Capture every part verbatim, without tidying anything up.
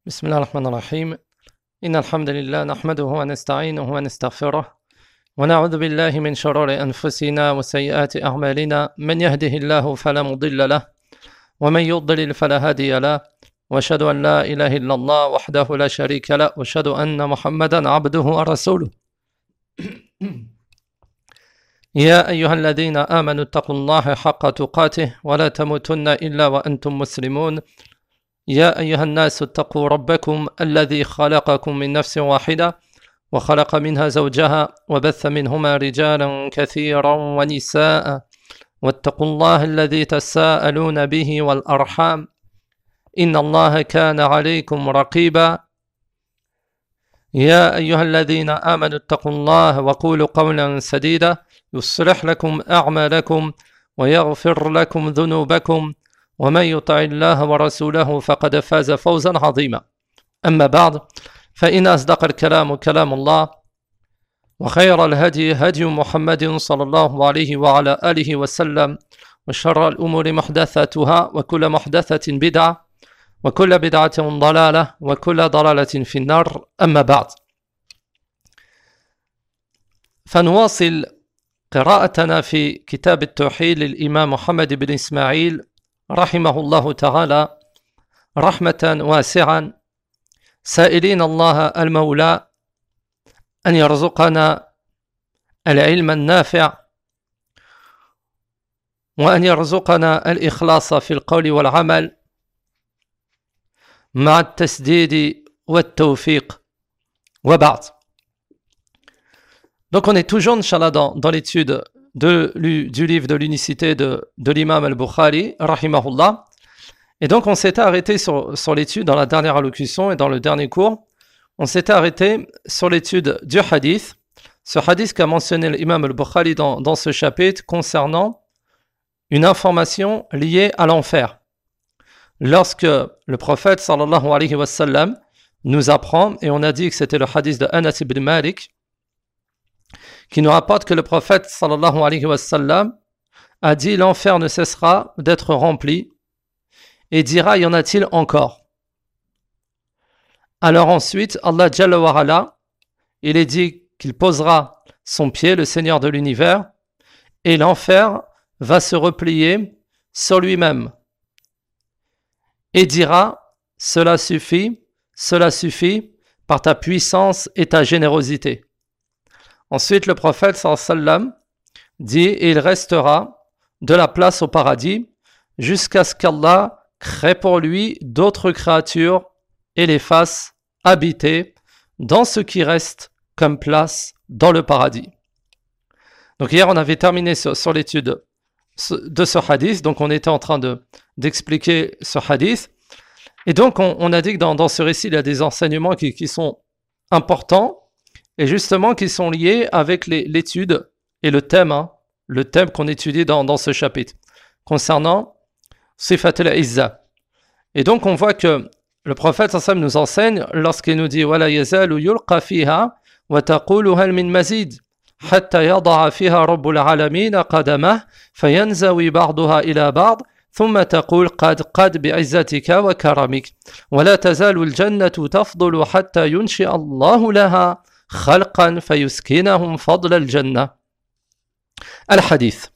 بسم الله الرحمن الرحيم إن الحمد لله نحمده ونستعينه ونستغفره ونعوذ بالله من شرور أنفسنا وسيئات أعمالنا من يهده الله فلا مضل له ومن يضلل فلا هادي له وأشهد أن لا إله إلا الله وحده لا شريك له وأشهد أن محمدا عبده ورسوله يا أيها الذين آمنوا اتقوا الله حق تقاته ولا تموتن إلا وأنتم مسلمون يا أيها الناس اتقوا ربكم الذي خلقكم من نفس واحدة وخلق منها زوجها وبث منهما رجالا كثيرا ونساء واتقوا الله الذي تساءلون به والأرحام إن الله كان عليكم رقيبا يا أيها الذين آمنوا اتقوا الله وقولوا قولا سديدا يصلح لكم أعمالكم ويغفر لكم ذنوبكم ومن يطع الله ورسوله فقد فاز فوزا عظيما أما بعد فإن أصدق الكلام كلام الله وخير الهدي هدي محمد صلى الله عليه وعلى آله وسلم وشر الأمور محدثاتها وكل محدثة بدعة وكل بدعة ضلالة وكل ضلالة في النار أما بعد فنواصل قراءتنا في كتاب التوحيد للإمام محمد بن إسماعيل رحمه الله تعالى رحمة واسعا سائلين الله المولى أن يرزقنا العلم النافع وأن يرزقنا الإخلاص في القول والعمل مع التسديد والتوفيق وبعد. Donc on est toujours, Inch'Allah, dans, dans l'étude de, du livre de l'unicité de, de l'imam al-Bukhari, rahimahullah. Et donc on s'était arrêté sur, sur l'étude dans la dernière allocution et dans le dernier cours. On s'était arrêté sur l'étude du hadith, ce hadith qu'a mentionné l'imam al-Bukhari dans, dans ce chapitre concernant une information liée à l'enfer. Lorsque le prophète sallallahu alayhi wa sallam nous apprend, et on a dit que c'était le hadith de Anas ibn Malik, qui nous rapporte que le prophète sallallahu alayhi wa sallam a dit l'enfer ne cessera d'être rempli et dira y en a-t-il encore. Alors ensuite Allah Jalla wa Ala, il est dit qu'il posera son pied, le Seigneur de l'univers, et l'enfer va se replier sur lui-même et dira cela suffit, cela suffit par ta puissance et ta générosité. Ensuite, le prophète sallallahu alayhi wa sallam dit et il restera de la place au paradis jusqu'à ce qu'Allah crée pour lui d'autres créatures et les fasse habiter dans ce qui reste comme place dans le paradis. Donc hier, on avait terminé sur, sur l'étude de ce hadith, donc on était en train de, d'expliquer ce hadith. Et donc on, on a dit que dans, dans ce récit, il y a des enseignements qui, qui sont importants et justement qui sont liés avec les, l'étude et le thème, hein, le thème qu'on étudie dans, dans ce chapitre, concernant Sifat al-Izza. Et donc on voit que le prophète sallallahu alayhi wa sallam nous enseigne lorsqu'il nous dit « Wala yazalu yulqa fiha wa taqulu hal min mazid hatta yada'a fiha rabbul alamin qadamah fayanzawi ba'daha ila ba'd ثم تقول قد قد بعزتك وكرمك ولا تزال الجنة تفضل حتى ينشئ الله لها خلقا فيسكنهم فضل الجنة. Al-Hadith.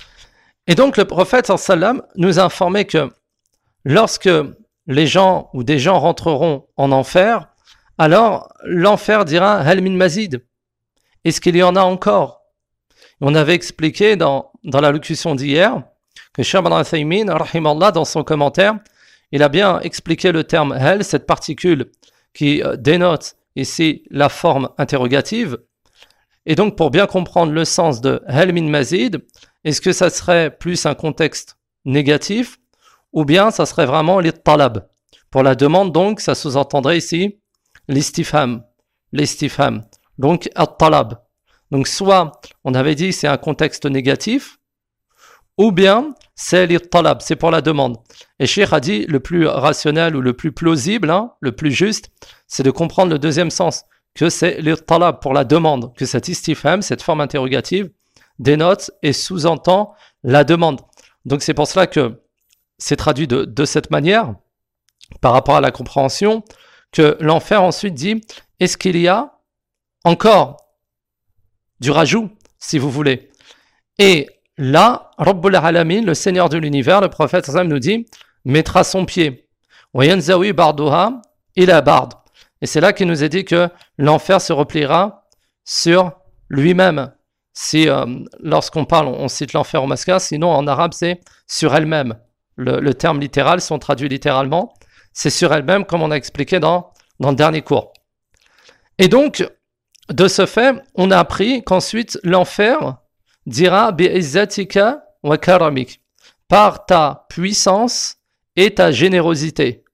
Et donc le prophète sallallahu alayhi wa sallam nous a informé que lorsque les gens ou des gens rentreront en enfer, alors l'enfer dira Hal min mazid. Est-ce qu'il y en a encore? On avait expliqué dans, dans la locution d'hier que Cheikh Ibn Uthaymin, rahimallah, dans son commentaire, il a bien expliqué le terme hal, cette particule qui euh, dénote ici la forme interrogative. Et donc pour bien comprendre le sens de hal min mazid, est-ce que ça serait plus un contexte négatif ou bien ça serait vraiment l'ittalab? Pour la demande, donc, ça sous-entendrait ici l'istifham, l'istifham, donc at-talab. Donc soit on avait dit c'est un contexte négatif, ou bien c'est l'ittalab, c'est pour la demande. Et Cheikh a dit le plus rationnel ou le plus plausible, hein, le plus juste, c'est de comprendre le deuxième sens, que c'est l'ittalab pour la demande, que cet istifham, cette forme interrogative, dénote et sous-entend la demande. Donc c'est pour cela que c'est traduit de, de cette manière, par rapport à la compréhension, que l'enfer ensuite dit, est-ce qu'il y a encore du rajout, si vous voulez. Et là, Rabbul Alamin, le Seigneur de l'univers, le prophète nous dit, mettra son pied. وَيَنْزَوِي بَعْضُهَا إِلَى بَعْضٍ. Et c'est là qu'il nous est dit que l'enfer se repliera sur lui-même. Si, euh, lorsqu'on parle, on cite l'enfer au masculin, sinon en arabe c'est sur elle-même. Le, le terme littéral, si on traduit littéralement, c'est sur elle-même, comme on a expliqué dans, dans le dernier cours. Et donc, de ce fait, on a appris qu'ensuite l'enfer dira bi'izzatika wa karamik, par ta puissance et ta générosité.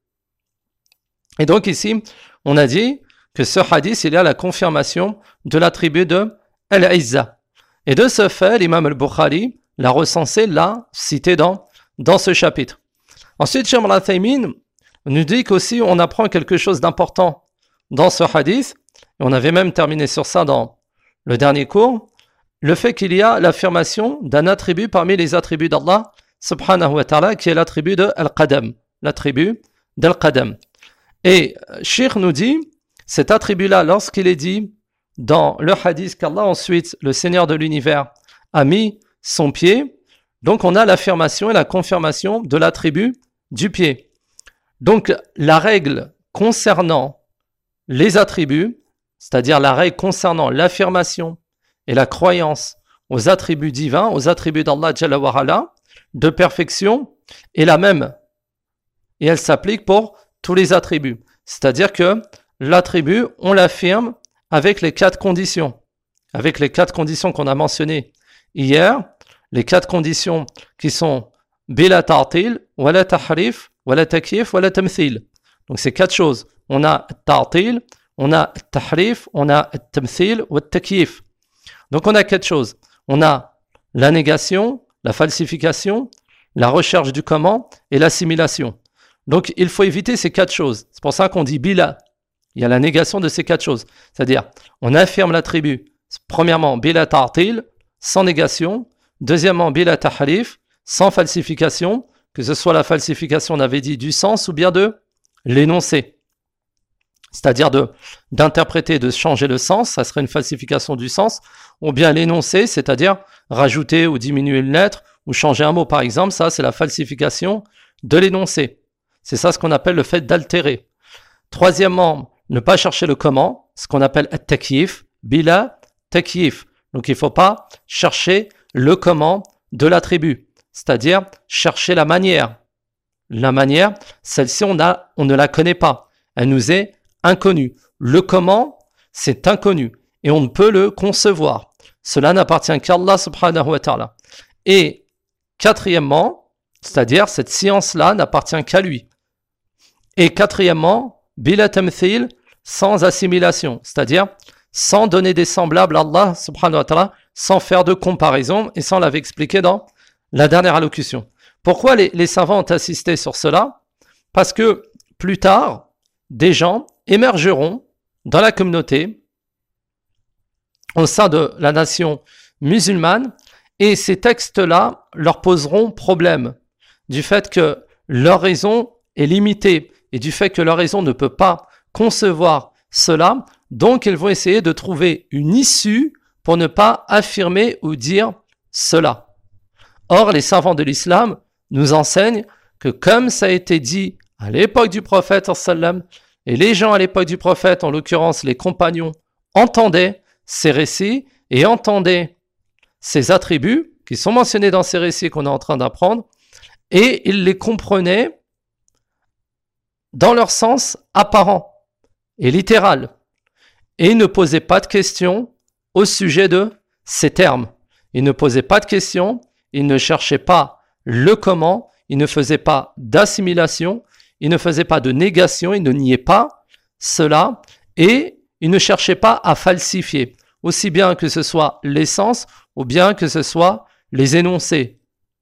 Et donc ici, on a dit que ce hadith, il y a la confirmation de l'attribut de Al-Izza. Et de ce fait, l'imam al-Bukhari l'a recensé, l'a cité dans, dans ce chapitre. Ensuite, Cheikh al-Uthaymin nous dit qu'aussi on apprend quelque chose d'important dans ce hadith, et on avait même terminé sur ça dans le dernier cours, le fait qu'il y a l'affirmation d'un attribut parmi les attributs d'Allah subhanahu wa ta'ala, qui est l'attribut de Al-Qadam, l'attribut d'Al-Qadam. Et Cheikh nous dit, cet attribut-là, lorsqu'il est dit dans le hadith qu'Allah ensuite, le Seigneur de l'univers, a mis son pied, donc on a l'affirmation et la confirmation de l'attribut du pied. Donc la règle concernant les attributs, c'est-à-dire la règle concernant l'affirmation et la croyance aux attributs divins, aux attributs d'Allah Jalla wa Ala, de perfection, est la même. Et elle s'applique pour tous les attributs. C'est-à-dire que l'attribut, on l'affirme avec les quatre conditions. Avec les quatre conditions qu'on a mentionnées hier, les quatre conditions qui sont bila ta'til, wala tahrif, wala takyif, wala tamthil. Donc c'est quatre choses. On a ta'til, on a tahrif, on a tamthil ou takyif. Donc on a quatre choses. On a la négation, la falsification, la recherche du comment et l'assimilation. Donc il faut éviter ces quatre choses. C'est pour ça qu'on dit bila. Il y a la négation de ces quatre choses. C'est-à-dire, on affirme l'attribut. Premièrement, bila ta'til, sans négation. Deuxièmement, bila tahrif, sans falsification. Que ce soit la falsification, on avait dit, du sens ou bien de l'énoncé. C'est-à-dire de, d'interpréter, de changer le sens, ça serait une falsification du sens, ou bien l'énoncé, c'est-à-dire rajouter ou diminuer une lettre, ou changer un mot par exemple, ça c'est la falsification de l'énoncé. C'est ça ce qu'on appelle le fait d'altérer. Troisièmement, ne pas chercher le comment, ce qu'on appelle at-takyif, bila takyif. Donc il ne faut pas chercher le comment de l'attribut, c'est-à-dire chercher la manière. La manière, celle-ci on, a, on ne la connaît pas, elle nous est inconnue. Le comment, c'est inconnu et on ne peut le concevoir. Cela n'appartient qu'à Allah subhanahu wa ta'ala. Et quatrièmement, c'est-à-dire cette science-là n'appartient qu'à lui. Et quatrièmement, bila tamthil, sans assimilation, c'est-à-dire sans donner des semblables à Allah subhanahu wa ta'ala, sans faire de comparaison, et ça on l'avait expliqué dans la dernière allocution. Pourquoi les, les savants ont insisté sur cela? Parce que plus tard, des gens émergeront dans la communauté, au sein de la nation musulmane, et ces textes-là leur poseront problème du fait que leur raison est limitée et du fait que leur raison ne peut pas concevoir cela, donc ils vont essayer de trouver une issue pour ne pas affirmer ou dire cela. Or, les savants de l'islam nous enseignent que comme ça a été dit à l'époque du prophète sallam, et les gens à l'époque du prophète, en l'occurrence les compagnons, entendaient ces récits et entendaient ces attributs qui sont mentionnés dans ces récits qu'on est en train d'apprendre, et ils les comprenaient dans leur sens apparent et littéral. Et ils ne posaient pas de questions au sujet de ces termes. Ils ne posaient pas de questions, ils ne cherchaient pas le comment, ils ne faisaient pas d'assimilation, ils ne faisaient pas de négation, ils ne niaient pas cela, et ils ne cherchaient pas à falsifier, aussi bien que ce soit l'essence, ou bien que ce soit les énoncés.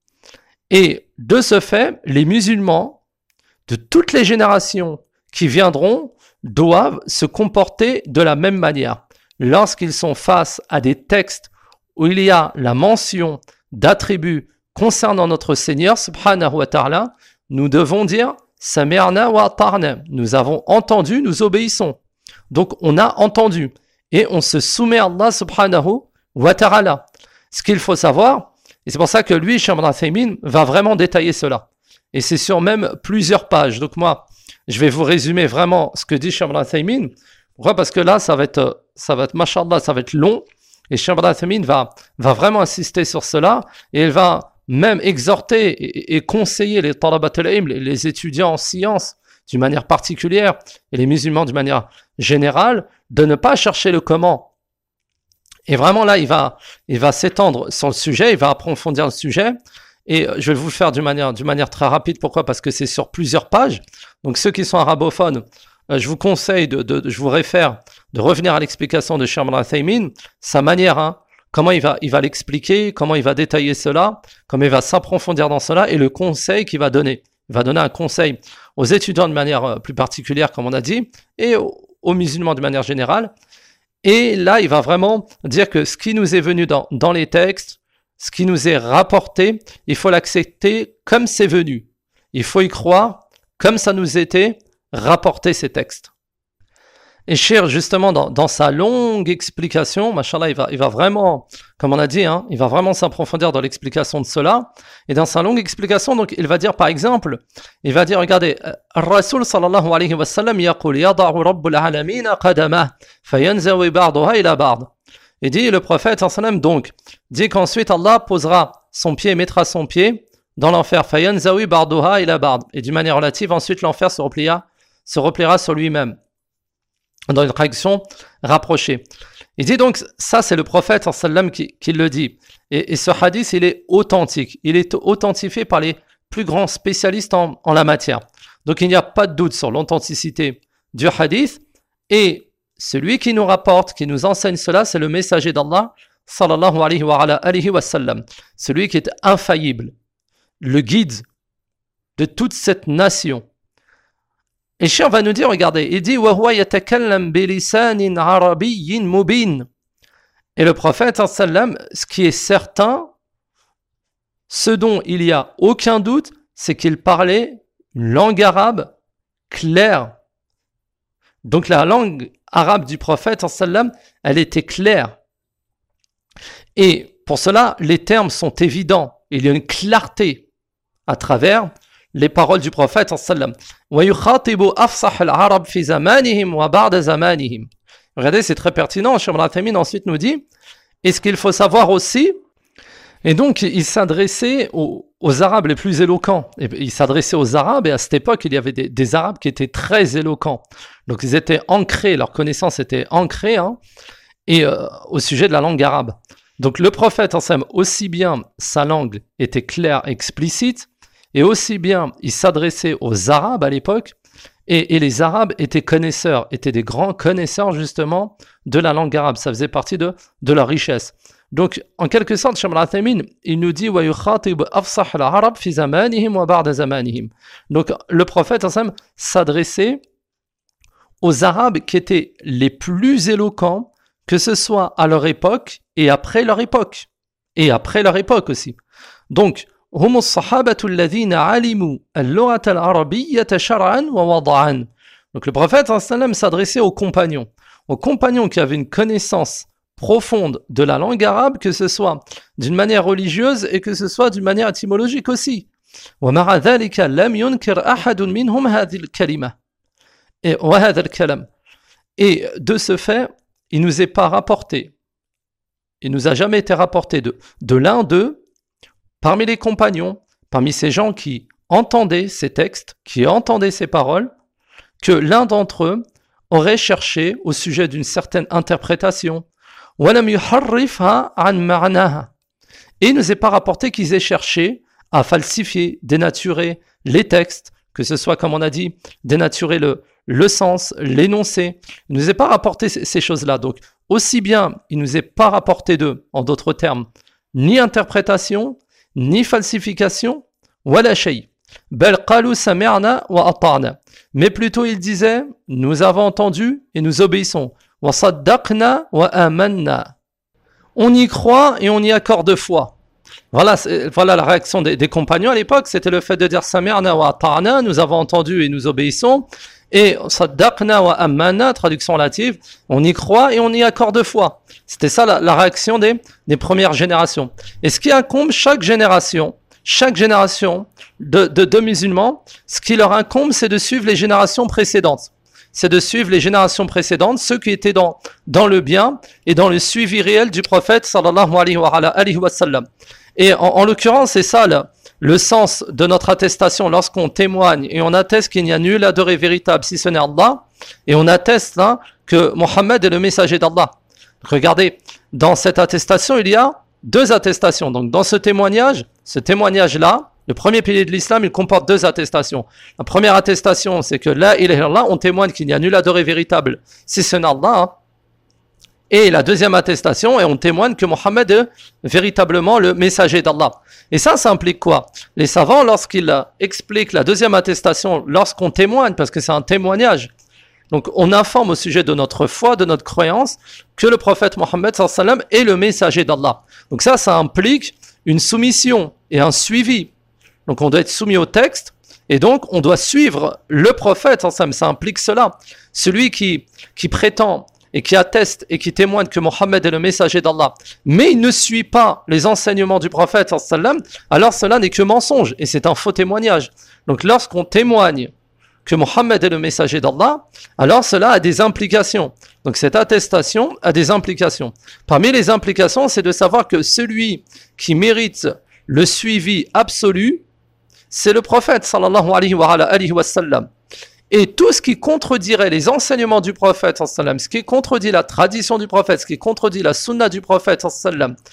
Et de ce fait, les musulmans de toutes les générations qui viendront doivent se comporter de la même manière. Lorsqu'ils sont face à des textes où il y a la mention d'attributs concernant notre Seigneur, subhanahu wa ta'ala, nous devons dire sami'na wa ata'na. Nous avons entendu, nous obéissons. Donc on a entendu et on se soumet à Allah subhanahu wa ta'ala. Ce qu'il faut savoir, et c'est pour ça que lui, Cheikh Ibn Uthaymin, va vraiment détailler cela. Et c'est sur même plusieurs pages. Donc moi, je vais vous résumer vraiment ce que dit Cheikh Ibn Uthaymin. Pourquoi ? Parce que là, ça va être, ça va être, mashallah, ça va être long. Et Cheikh Ibn Uthaymin va, va vraiment insister sur cela. Et il va même exhorter et, et conseiller les talabat al-ilm, les, les étudiants en sciences, d'une manière particulière, et les musulmans d'une manière générale, de ne pas chercher le comment. Et vraiment là, il va, il va s'étendre sur le sujet, il va approfondir le sujet. Et je vais vous le faire d'une manière, d'une manière très rapide. Pourquoi ? Parce que c'est sur plusieurs pages. Donc ceux qui sont arabophones, euh, je vous conseille, de, de, de, je vous réfère, de revenir à l'explication de Cheikh Ibn Uthaymin, sa manière, hein, comment il va, il va l'expliquer, comment il va détailler cela, comment il va s'approfondir dans cela, et le conseil qu'il va donner. Il va donner un conseil aux étudiants de manière plus particulière, comme on a dit, et aux, aux musulmans de manière générale. Et là, il va vraiment dire que ce qui nous est venu dans, dans les textes, ce qui nous est rapporté, il faut l'accepter comme c'est venu. Il faut y croire comme ça nous était rapporté ces textes. Et Cheikh, justement, dans, dans sa longue explication, machallah, il va, il va vraiment, comme on a dit, hein, il va vraiment s'approfondir dans l'explication de cela. Et dans sa longue explication, donc, il va dire, par exemple, il va dire, regardez, Rasul sallallahu alayhi wa sallam yaqul yada'u rabbul alamina qadamah fayanzawi ba'daha ila ba'd. Il dit, le prophète sallallahu alayhi wa sallam, donc, dit qu'ensuite Allah posera son pied, mettra son pied dans l'enfer. Fayanzawi ba'daha ila ba'd. Et d'une manière relative, ensuite, l'enfer se repliera, se repliera sur lui-même, dans une traduction rapprochée. Il dit donc, ça c'est le prophète sallam qui, qui le dit. Et, et ce hadith, il est authentique. Il est authentifié par les plus grands spécialistes en, en la matière. Donc il n'y a pas de doute sur l'authenticité du hadith. Et celui qui nous rapporte, qui nous enseigne cela, c'est le messager d'Allah, sallallahu alayhi wa, ala alihi wa sallam. Celui qui est infaillible, le guide de toute cette nation. Et Cheikh va nous dire, regardez, il dit وَهُوَ يَتَكَلَّمْ بِلِسَانٍ عَرَبِيٍّ مُبِينٍ. Et le prophète, sallam, ce qui est certain, ce dont il n'y a aucun doute, c'est qu'il parlait une langue arabe claire. Donc la langue arabe du prophète, sallam, elle était claire. Et pour cela, les termes sont évidents. Il y a une clarté à travers les paroles du prophète sallam. Regardez, c'est très pertinent. Cheikh Ibn Uthaymin ensuite nous dit, et ce qu'il faut savoir aussi, et donc il s'adressait aux, aux Arabes les plus éloquents. Et il s'adressait aux Arabes, et à cette époque, il y avait des, des Arabes qui étaient très éloquents. Donc ils étaient ancrés, leur connaissance était ancrée, hein, et euh, au sujet de la langue arabe. Donc le prophète sallam, aussi bien sa langue était claire, explicite, et aussi bien, il s'adressait aux Arabes à l'époque, et, et les Arabes étaient connaisseurs, étaient des grands connaisseurs justement de la langue arabe. Ça faisait partie de, de leur richesse. Donc, en quelque sorte, Cheikh Ibn Uthaymin, il nous dit وَيُخَاطِبُ أَفْصَحَ الْعَرَبِ فِي زَمَانِهِمْ وَبَعْدَ زَمَانِهِمْ. Donc, le prophète s'adressait aux Arabes qui étaient les plus éloquents, que ce soit à leur époque et après leur époque. Et après leur époque aussi. Donc, هم الصحابة الذين علموا اللغة العربية شرعا ووضعا. Donc le prophète sallam s'adressait aux compagnons, aux compagnons qui avaient une connaissance profonde de la langue arabe, que ce soit d'une manière religieuse et que ce soit d'une manière étymologique aussi. ومع ذلك لم ينكر أحد منهم هذه الكلمة وهذا الكلام. Et de ce fait, il nous est pas rapporté, il nous a jamais été rapporté de, de l'un d'eux, parmi les compagnons, parmi ces gens qui entendaient ces textes, qui entendaient ces paroles, que l'un d'entre eux aurait cherché au sujet d'une certaine interprétation. Et il ne nous est pas rapporté qu'ils aient cherché à falsifier, dénaturer les textes, que ce soit, comme on a dit, dénaturer le, le sens, l'énoncé. Il ne nous est pas rapporté ces, ces choses-là. Donc, aussi bien, il ne nous est pas rapporté d'eux, en d'autres termes, ni interprétation, ni falsification, wala shay. Bal qalu sami'na wa ata'na. Mais plutôt il disait, nous avons entendu et nous obéissons. Wa saddaqna wa amanna. On y croit et on y accorde foi. Voilà, voilà la réaction des, des compagnons à l'époque, c'était le fait de dire Sami'na wa ata'na, nous avons entendu et nous obéissons. Et Saddaqna wa amanna, traduction relative, on y croit et on y accorde foi. C'était ça la, la réaction des, des premières générations. Et ce qui incombe chaque génération, chaque génération de, de, de musulmans, ce qui leur incombe, c'est de suivre les générations précédentes. C'est de suivre les générations précédentes, ceux qui étaient dans, dans le bien et dans le suivi réel du prophète sallallahu alayhi wa, alayhi wa sallam. Et en, en l'occurrence, c'est ça le, le sens de notre attestation lorsqu'on témoigne et on atteste qu'il n'y a nul adoré véritable si ce n'est Allah, et on atteste là que Mohammed est le messager d'Allah. Regardez, dans cette attestation, il y a deux attestations. Donc dans ce témoignage, ce témoignage-là, le premier pilier de l'islam, il comporte deux attestations. La première attestation, c'est que là, il est là, on témoigne qu'il n'y a nul adoré véritable si ce n'est Allah. Hein. Et la deuxième attestation, et on témoigne que Mohammed est véritablement le messager d'Allah. Et ça, ça implique quoi? Les savants, lorsqu'ils expliquent la deuxième attestation, lorsqu'on témoigne, parce que c'est un témoignage, donc on informe au sujet de notre foi, de notre croyance, que le prophète Mohammed sallallahu alayhi wa sallam est le messager d'Allah. Donc ça, ça implique une soumission et un suivi. Donc on doit être soumis au texte, et donc on doit suivre le prophète sallallahu alayhi wa sallam. Ça implique cela. Celui qui, qui prétend et qui atteste et qui témoigne que Mohammed est le messager d'Allah, mais il ne suit pas les enseignements du prophète sallallahu alayhi wa sallam, alors cela n'est que mensonge, et c'est un faux témoignage. Donc lorsqu'on témoigne que Mohammed est le messager d'Allah, alors cela a des implications. Donc cette attestation a des implications. Parmi les implications, c'est de savoir que celui qui mérite le suivi absolu, c'est le prophète sallallahu alayhi wa, alayhi wa sallam. Et tout ce qui contredirait les enseignements du prophète sallallahu alayhi wa sallam, ce qui contredit la tradition du prophète, ce qui contredit la sunna du prophète sallallahu alayhi wa sallam,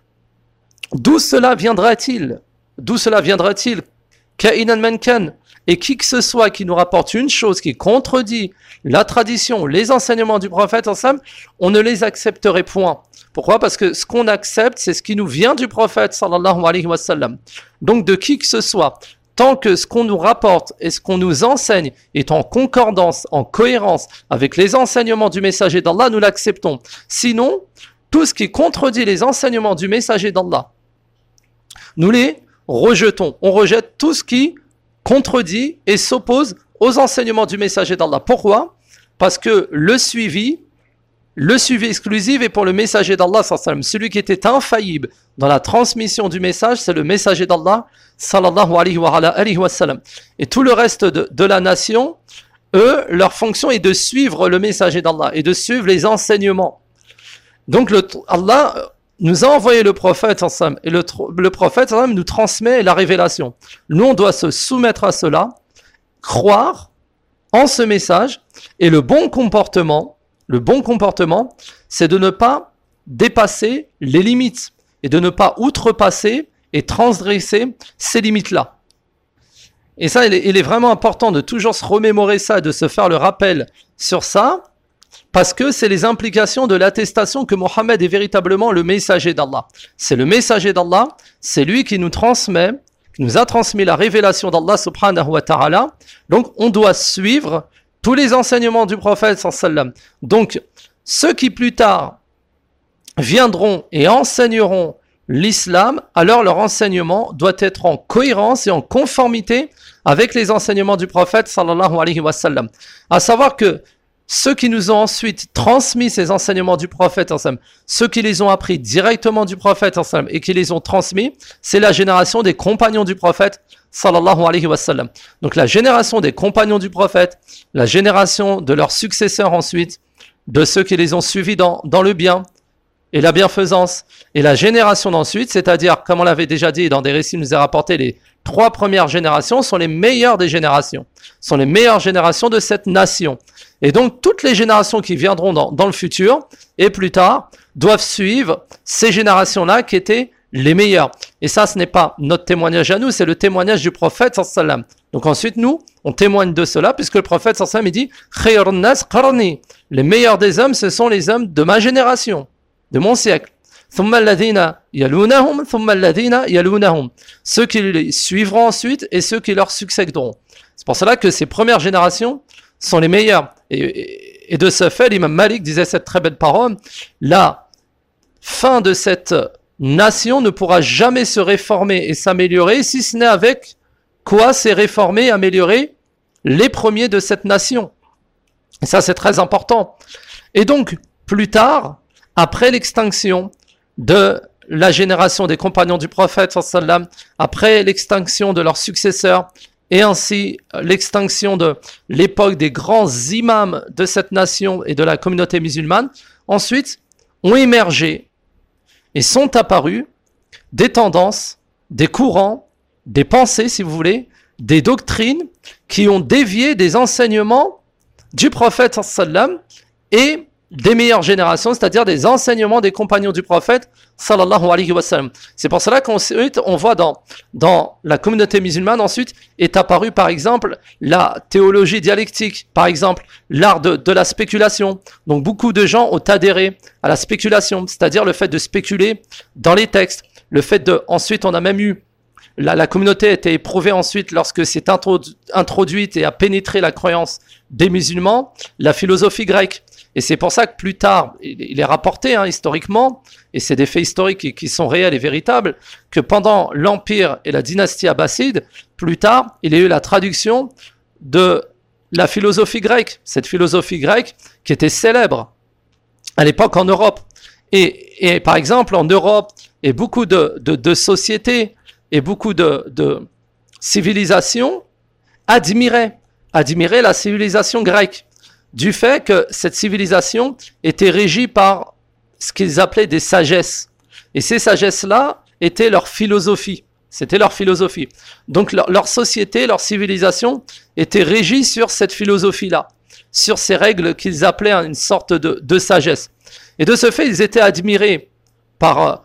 d'où cela viendra-t-il? D'où cela viendra-t-il? Ka'inan man kan. Et qui que ce soit qui nous rapporte une chose qui contredit la tradition, les enseignements du prophète sallallahu alayhi wa sallam, on ne les accepterait point. Pourquoi? Parce que ce qu'on accepte, c'est ce qui nous vient du prophète sallallahu alayhi wa sallam. Donc de qui que ce soit, tant que ce qu'on nous rapporte et ce qu'on nous enseigne est en concordance, en cohérence avec les enseignements du messager d'Allah, nous l'acceptons. Sinon, tout ce qui contredit les enseignements du messager d'Allah, nous les rejetons. On rejette tout ce qui contredit et s'oppose aux enseignements du messager d'Allah. Pourquoi? Parce que le suivi, le suivi exclusif est pour le messager d'Allah sallallahu alayhi wa sallam. Celui qui était infaillible dans la transmission du message, c'est le messager d'Allah sallallahu alayhi wa, alayhi wa sallam. Et tout le reste de, de la nation, eux, leur fonction est de suivre le messager d'Allah et de suivre les enseignements. Donc le, Allah nous a envoyé le prophète et le, le prophète nous transmet la révélation. Nous, on doit se soumettre à cela, croire en ce message, et le bon comportement, le bon comportement, c'est de ne pas dépasser les limites et de ne pas outrepasser et transgresser ces limites-là. Et ça, il est, il est vraiment important de toujours se remémorer ça, de se faire le rappel sur ça, parce que c'est les implications de l'attestation que Mohammed est véritablement le messager d'Allah. C'est le messager d'Allah, c'est lui qui nous transmet, qui nous a transmis la révélation d'Allah subhanahu wa ta'ala. Donc on doit suivre tous les enseignements du prophète sallallahu alayhi wa sallam. Donc ceux qui plus tard viendront et enseigneront l'islam, alors leur enseignement doit être en cohérence et en conformité avec les enseignements du prophète sallallahu alayhi wa sallam. À savoir que ceux qui nous ont ensuite transmis ces enseignements du prophète, ceux qui les ont appris directement du prophète et qui les ont transmis, c'est la génération des compagnons du prophète sallallahu alayhi wa sallam. Donc la génération des compagnons du prophète, la génération de leurs successeurs ensuite, de ceux qui les ont suivis dans, dans le bien et la bienfaisance, et la génération d'ensuite, c'est-à-dire, comme on l'avait déjà dit dans des récits, nous a rapporté les trois premières générations sont les meilleures des générations, sont les meilleures générations de cette nation. Et donc, toutes les générations qui viendront dans, dans le futur, et plus tard, doivent suivre ces générations-là qui étaient les meilleures. Et ça, ce n'est pas notre témoignage à nous, c'est le témoignage du prophète sallallahu alayhi wa sallam. Donc ensuite, nous, on témoigne de cela, puisque le prophète sallallahu alayhi wa sallam, il dit « Khayrun nas qarni » Les meilleurs des hommes, ce sont les hommes de ma génération, de mon siècle. ثم الذين يلونهم ثم الذين يلونهم ceux qui les suivront ensuite et ceux qui leur succéderont. C'est pour cela que ces premières générations sont les meilleures. Et, et, et de ce fait, l'imam Malik disait cette très belle parole, la fin de cette nation ne pourra jamais se réformer et s'améliorer si ce n'est avec quoi s'est réformé et amélioré les premiers de cette nation. Et ça, c'est très important. Et donc, plus tard, après l'extinction de la génération des compagnons du prophète, sallam, après l'extinction de leurs successeurs, et ainsi l'extinction de l'époque des grands imams de cette nation et de la communauté musulmane, ensuite ont émergé et sont apparus des tendances, des courants, des pensées, si vous voulez, des doctrines qui ont dévié des enseignements du prophète sallam et des meilleures générations, c'est-à-dire des enseignements des compagnons du prophète sallallahu alayhi wa sallam. C'est pour cela qu'ensuite on voit dans, dans la communauté musulmane ensuite est apparue par exemple la théologie dialectique, par exemple l'art de, de la spéculation. Donc beaucoup de gens ont adhéré à la spéculation, c'est-à-dire le fait de spéculer dans les textes, le fait de, ensuite on a même eu La, la communauté a été éprouvée ensuite lorsque c'est introdu- introduite et a pénétré la croyance des musulmans, la philosophie grecque. Et c'est pour ça que plus tard, il, il est rapporté hein, historiquement, et c'est des faits historiques qui, qui sont réels et véritables, que pendant l'Empire et la dynastie abbasside, plus tard, il y a eu la traduction de la philosophie grecque, cette philosophie grecque qui était célèbre à l'époque en Europe. Et, et par exemple, en Europe, et beaucoup de, de, de sociétés et beaucoup de, de civilisations admiraient, admiraient la civilisation grecque, du fait que cette civilisation était régie par ce qu'ils appelaient des sagesses. Et ces sagesses-là étaient leur philosophie. C'était leur philosophie. Donc leur, leur société, leur civilisation était régie sur cette philosophie-là, sur ces règles qu'ils appelaient une sorte de, de sagesse. Et de ce fait, ils étaient admirés par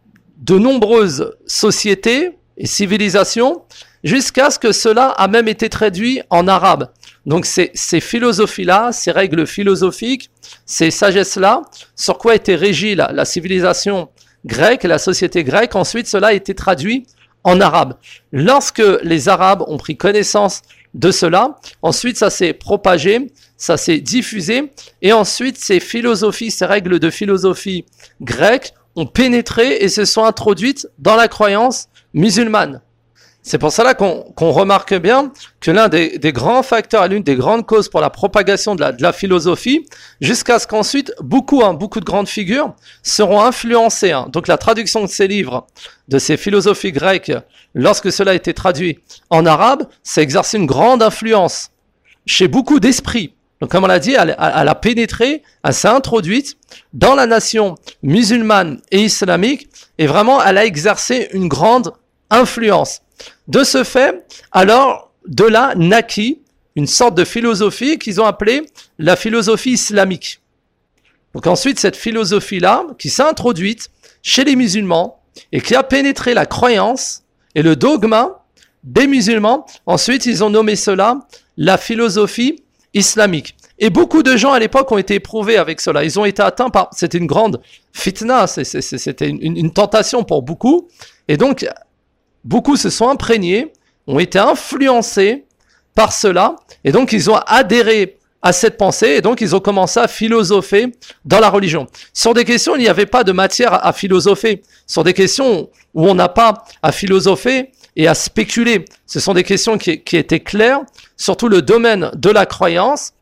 de nombreuses sociétés et civilisations, jusqu'à ce que cela a même été traduit en arabe. Donc ces, ces philosophies-là, ces règles philosophiques, ces sagesses-là, sur quoi était régie la, la civilisation grecque, la société grecque, ensuite cela a été traduit en arabe. Lorsque les Arabes ont pris connaissance de cela, ensuite ça s'est propagé, ça s'est diffusé, et ensuite ces philosophies, ces règles de philosophie grecque ont pénétré et se sont introduites dans la croyance musulmane. C'est pour cela qu'on, qu'on remarque bien que l'un des, des grands facteurs, l'une des grandes causes pour la propagation de la, de la philosophie, jusqu'à ce qu'ensuite beaucoup, hein, beaucoup de grandes figures seront influencées. Hein. Donc la traduction de ces livres, de ces philosophies grecques, lorsque cela a été traduit en arabe, ça a exercé une grande influence chez beaucoup d'esprits. Donc comme on l'a dit, elle, elle a pénétré, elle s'est introduite dans la nation musulmane et islamique, et vraiment elle a exercé une grande influence. De ce fait, alors, de là naquit une sorte de philosophie qu'ils ont appelée la philosophie islamique. Donc ensuite, cette philosophie-là, qui s'est introduite chez les musulmans et qui a pénétré la croyance et le dogma des musulmans, ensuite, ils ont nommé cela la philosophie islamique. Et beaucoup de gens à l'époque ont été éprouvés avec cela. Ils ont été atteints par... C'était une grande fitna, c'est, c'est, c'était une, une, une tentation pour beaucoup. Et donc... beaucoup se sont imprégnés, ont été influencés par cela, et donc ils ont adhéré à cette pensée, et donc ils ont commencé à philosopher dans la religion. Sur des questions, il n'y avait pas de matière à philosopher. Sur des questions où on n'a pas à philosopher et à spéculer, ce sont des questions qui, qui étaient claires, surtout le domaine de la croyance.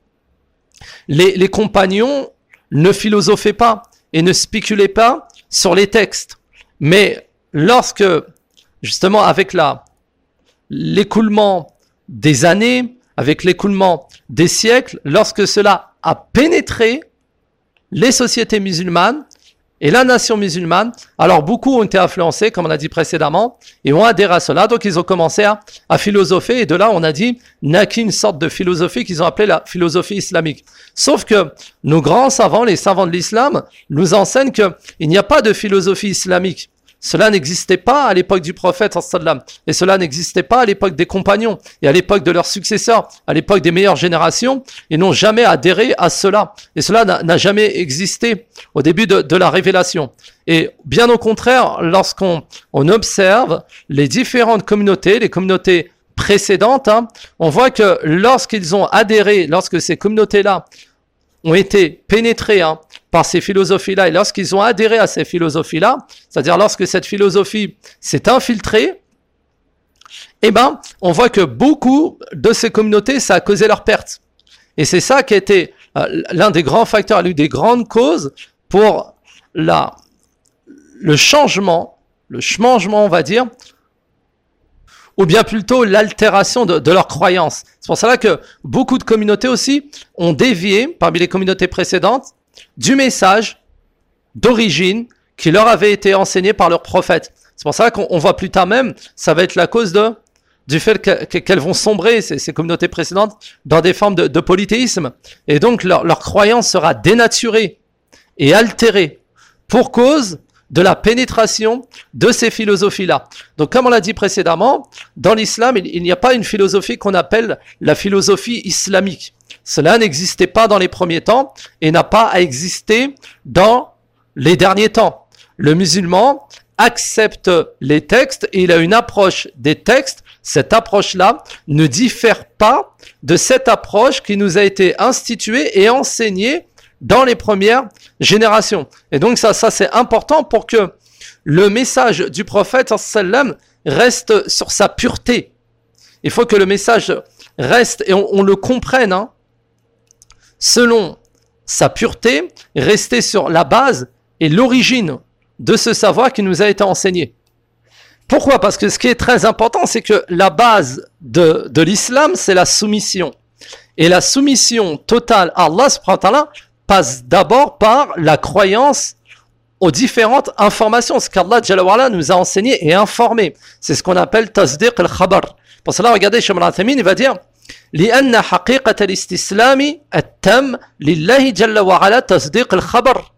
Les, les compagnons ne philosophaient pas et ne spéculaient pas sur les textes. Mais lorsque... justement, avec la, l'écoulement des années, avec l'écoulement des siècles, lorsque cela a pénétré les sociétés musulmanes et la nation musulmane, alors beaucoup ont été influencés, comme on a dit précédemment, et ont adhéré à cela. Donc ils ont commencé à, à philosopher, et de là on a dit naquit une sorte de philosophie qu'ils ont appelée la philosophie islamique. Sauf que nos grands savants, les savants de l'islam, nous enseignent qu'il n'y a pas de philosophie islamique. Cela n'existait pas à l'époque du prophète sallam, et cela n'existait pas à l'époque des compagnons et à l'époque de leurs successeurs, à l'époque des meilleures générations. Ils n'ont jamais adhéré à cela, et cela n'a, n'a jamais existé au début de, de la révélation. Et bien au contraire, lorsqu'on on observe les différentes communautés, les communautés précédentes, hein, on voit que lorsqu'ils ont adhéré, lorsque ces communautés-là ont été pénétrés hein, par ces philosophies-là, et lorsqu'ils ont adhéré à ces philosophies-là, c'est-à-dire lorsque cette philosophie s'est infiltrée, eh ben, on voit que beaucoup de ces communautés, ça a causé leur perte. Et c'est ça qui a été euh, l'un des grands facteurs, l'une des grandes causes pour la, le changement, le changement, on va dire, ou bien plutôt l'altération de, de leurs croyances. C'est pour cela que beaucoup de communautés aussi ont dévié, parmi les communautés précédentes, du message d'origine qui leur avait été enseigné par leurs prophètes. C'est pour ça qu'on on voit plus tard même, ça va être la cause de, du fait que, que, qu'elles vont sombrer, ces, ces communautés précédentes, dans des formes de, de polythéisme. Et donc leur, leur croyance sera dénaturée et altérée pour cause de la pénétration de ces philosophies-là. Donc, comme on l'a dit précédemment, dans l'islam, il, il n'y a pas une philosophie qu'on appelle la philosophie islamique. Cela n'existait pas dans les premiers temps et n'a pas à exister dans les derniers temps. Le musulman accepte les textes et il a une approche des textes. Cette approche-là ne diffère pas de cette approche qui nous a été instituée et enseignée dans les premières générations. Et donc ça, ça c'est important pour que le message du prophète sallam reste sur sa pureté. Il faut que le message reste, et on, on le comprenne, hein, selon sa pureté, rester sur la base et l'origine de ce savoir qui nous a été enseigné. Pourquoi ? Parce que ce qui est très important, c'est que la base de, de l'islam, c'est la soumission. Et la soumission totale à Allah subhanahu wa ta'ala passe d'abord par la croyance aux différentes informations, ce qu'Allah Jalla wa Ala nous a enseigné et informé. C'est ce qu'on appelle tasdiq al-khabar. Pour cela, regardez, Cheikh Ibn Uthaymin, il va dire لأن حقيقة الاستسلام التام لله جل وعلا تصديق الخبر.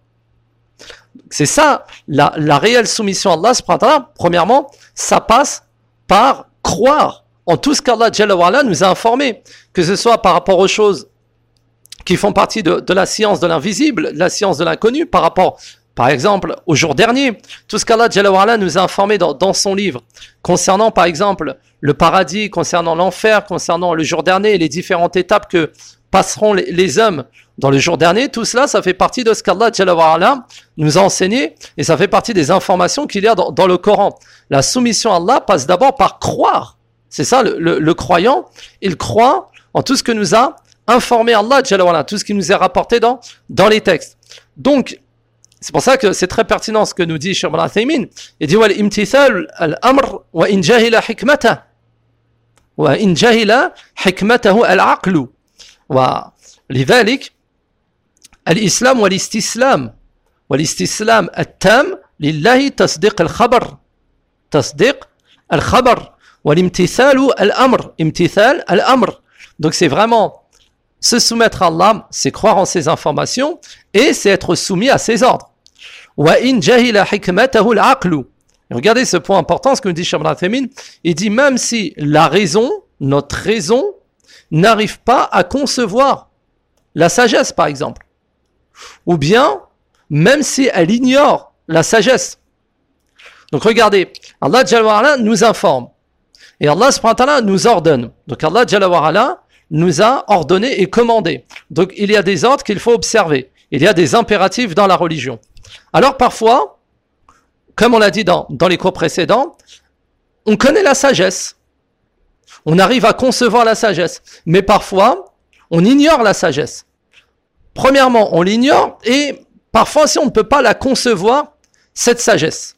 C'est ça, la, la réelle soumission à Allah subhanahu wa ta'ala. Premièrement, ça passe par croire en tout ce qu'Allah Jalla wa Ala nous a informé, que ce soit par rapport aux choses qui font partie de, de la science de l'invisible, de la science de l'inconnu, par rapport, par exemple, au jour dernier, tout ce qu'Allah Jalla wa Ala nous a informé dans, dans son livre, concernant, par exemple, le paradis, concernant l'enfer, concernant le jour dernier et les différentes étapes que passeront les, les hommes dans le jour dernier, tout cela, ça fait partie de ce qu'Allah Jalla wa Ala nous a enseigné et ça fait partie des informations qu'il y a dans, dans le Coran. La soumission à Allah passe d'abord par croire. C'est ça, le, le, le croyant, il croit en tout ce que nous a informer Allah Jalla wa Ala, tout ce qui nous est rapporté dans, dans les textes. Donc, c'est pour ça que c'est très pertinent ce que nous dit Cheikh Ibn Uthaymin. Il dit wal imtithal al-amr wa in jahila hikmata wa in jahila hikmatahu al-aql wa lidhalik al-islam wal istislam wal istislam at-tam lillahi tasdiq al-khabar tasdiq al-khabar wal imtithal al-amr imtithal al-amr. Donc c'est vraiment se soumettre à Allah, c'est croire en ses informations et c'est être soumis à ses ordres. وَإِنْ جَهِلَ حِكْمَتَهُ الْعَقْلُ. Regardez ce point important, ce que nous dit Cheikh Ibn Uthaymin. Il dit même si la raison, notre raison, n'arrive pas à concevoir la sagesse, par exemple, ou bien même si elle ignore la sagesse. Donc regardez, Allah Jalla wa Ala nous informe et Allah subhanahu wa ta'ala nous ordonne. Donc Allah Jalla wa Ala nous a ordonné et commandé. Donc il y a des ordres qu'il faut observer. Il y a des impératifs dans la religion. Alors parfois, comme on l'a dit dans, dans les cours précédents, on connaît la sagesse. On arrive à concevoir la sagesse. Mais parfois, on ignore la sagesse. Premièrement, on l'ignore et parfois, si on ne peut pas la concevoir, cette sagesse.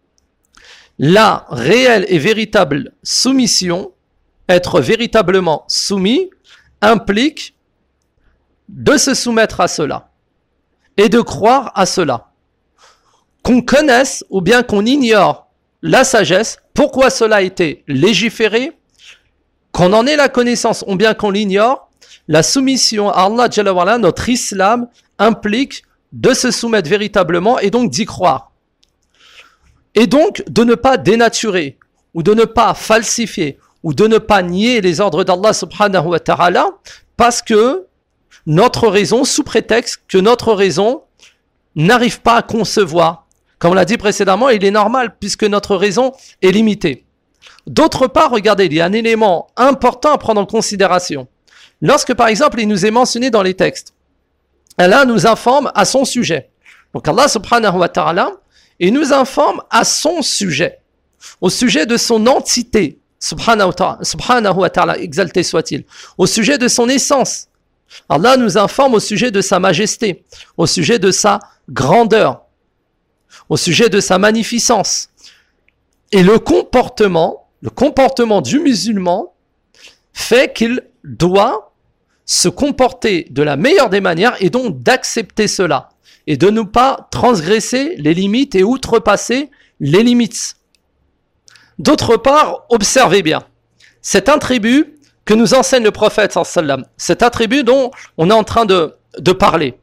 La réelle et véritable soumission, être véritablement soumis, implique de se soumettre à cela et de croire à cela. Qu'on connaisse ou bien qu'on ignore la sagesse, pourquoi cela a été légiféré, qu'on en ait la connaissance ou bien qu'on l'ignore, la soumission à Allah Jalla wa Ala, notre islam, implique de se soumettre véritablement et donc d'y croire. Et donc de ne pas dénaturer ou de ne pas falsifier ou de ne pas nier les ordres d'Allah subhanahu wa ta'ala parce que notre raison, sous prétexte que notre raison n'arrive pas à concevoir. Comme on l'a dit précédemment, il est normal puisque notre raison est limitée. D'autre part, regardez, il y a un élément important à prendre en considération. Lorsque par exemple, il nous est mentionné dans les textes Allah nous informe à son sujet. Donc Allah subhanahu wa ta'ala, il nous informe à son sujet, au sujet de son entité, subhanahu wa ta'ala, exalté soit-il, au sujet de son essence. Allah nous informe au sujet de sa majesté, au sujet de sa grandeur, au sujet de sa magnificence. Et le comportement, le comportement du musulman fait qu'il doit se comporter de la meilleure des manières et donc d'accepter cela et de ne pas transgresser les limites et outrepasser les limites. D'autre part, observez bien, cet attribut que nous enseigne le prophète sallallahu alayhi wa sallam, cet attribut dont on est en train de, de parler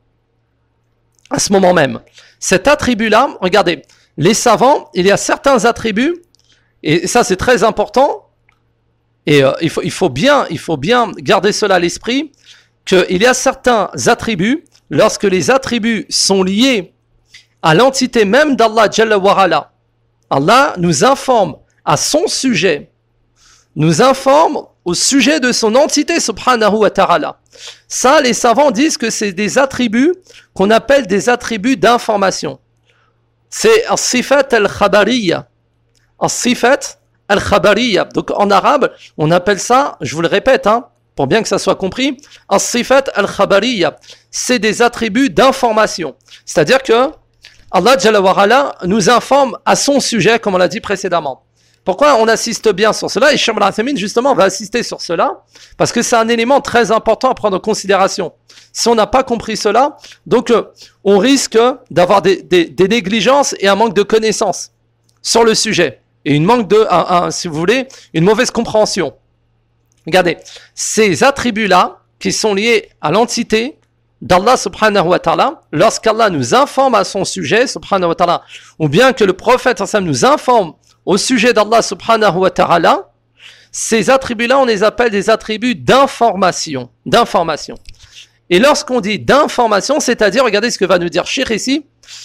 à ce moment même, cet attribut-là, regardez, les savants, il y a certains attributs, et ça c'est très important, et euh, il, faut, il, faut bien, il faut bien garder cela à l'esprit, qu'il y a certains attributs, lorsque les attributs sont liés à l'entité même d'Allah Jalla wa Ala, Allah nous informe à son sujet, nous informe au sujet de son entité subhanahu wa ta'ala. Ça, les savants disent que c'est des attributs qu'on appelle des attributs d'information. C'est as-sifat al-khabariya. As-sifat al-khabariya. Donc en arabe, on appelle ça, je vous le répète, hein, pour bien que ça soit compris, as-sifat al-khabariya. C'est des attributs d'information. C'est-à-dire que Allah Jalla wa Ala nous informe à son sujet, comme on l'a dit précédemment. Pourquoi on assiste bien sur cela? Et Cheikh Ibn Uthaymin, justement, va assister sur cela, parce que c'est un élément très important à prendre en considération. Si on n'a pas compris cela, donc euh, on risque d'avoir des, des, des négligences et un manque de connaissances sur le sujet. Et une manque de, un, un, si vous voulez, une mauvaise compréhension. Regardez, ces attributs-là, qui sont liés à l'entité d'Allah subhanahu wa ta'ala, lorsqu'Allah nous informe à son sujet, subhanahu wa ta'ala, ou bien que le prophète nous informe au sujet d'Allah subhanahu wa ta'ala, ces attributs-là, on les appelle des attributs d'information. D'information. Et lorsqu'on dit d'information, c'est-à-dire, regardez ce que va nous dire Cheikh ici,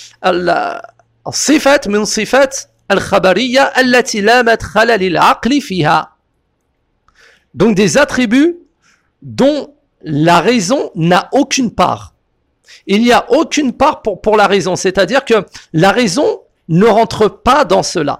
al-sifat min sifat al-khabariya allati la madkhala lil-aqli fiha. Donc des attributs dont la raison n'a aucune part. Il n'y a aucune part pour, pour la raison, c'est-à-dire que la raison ne rentre pas dans cela.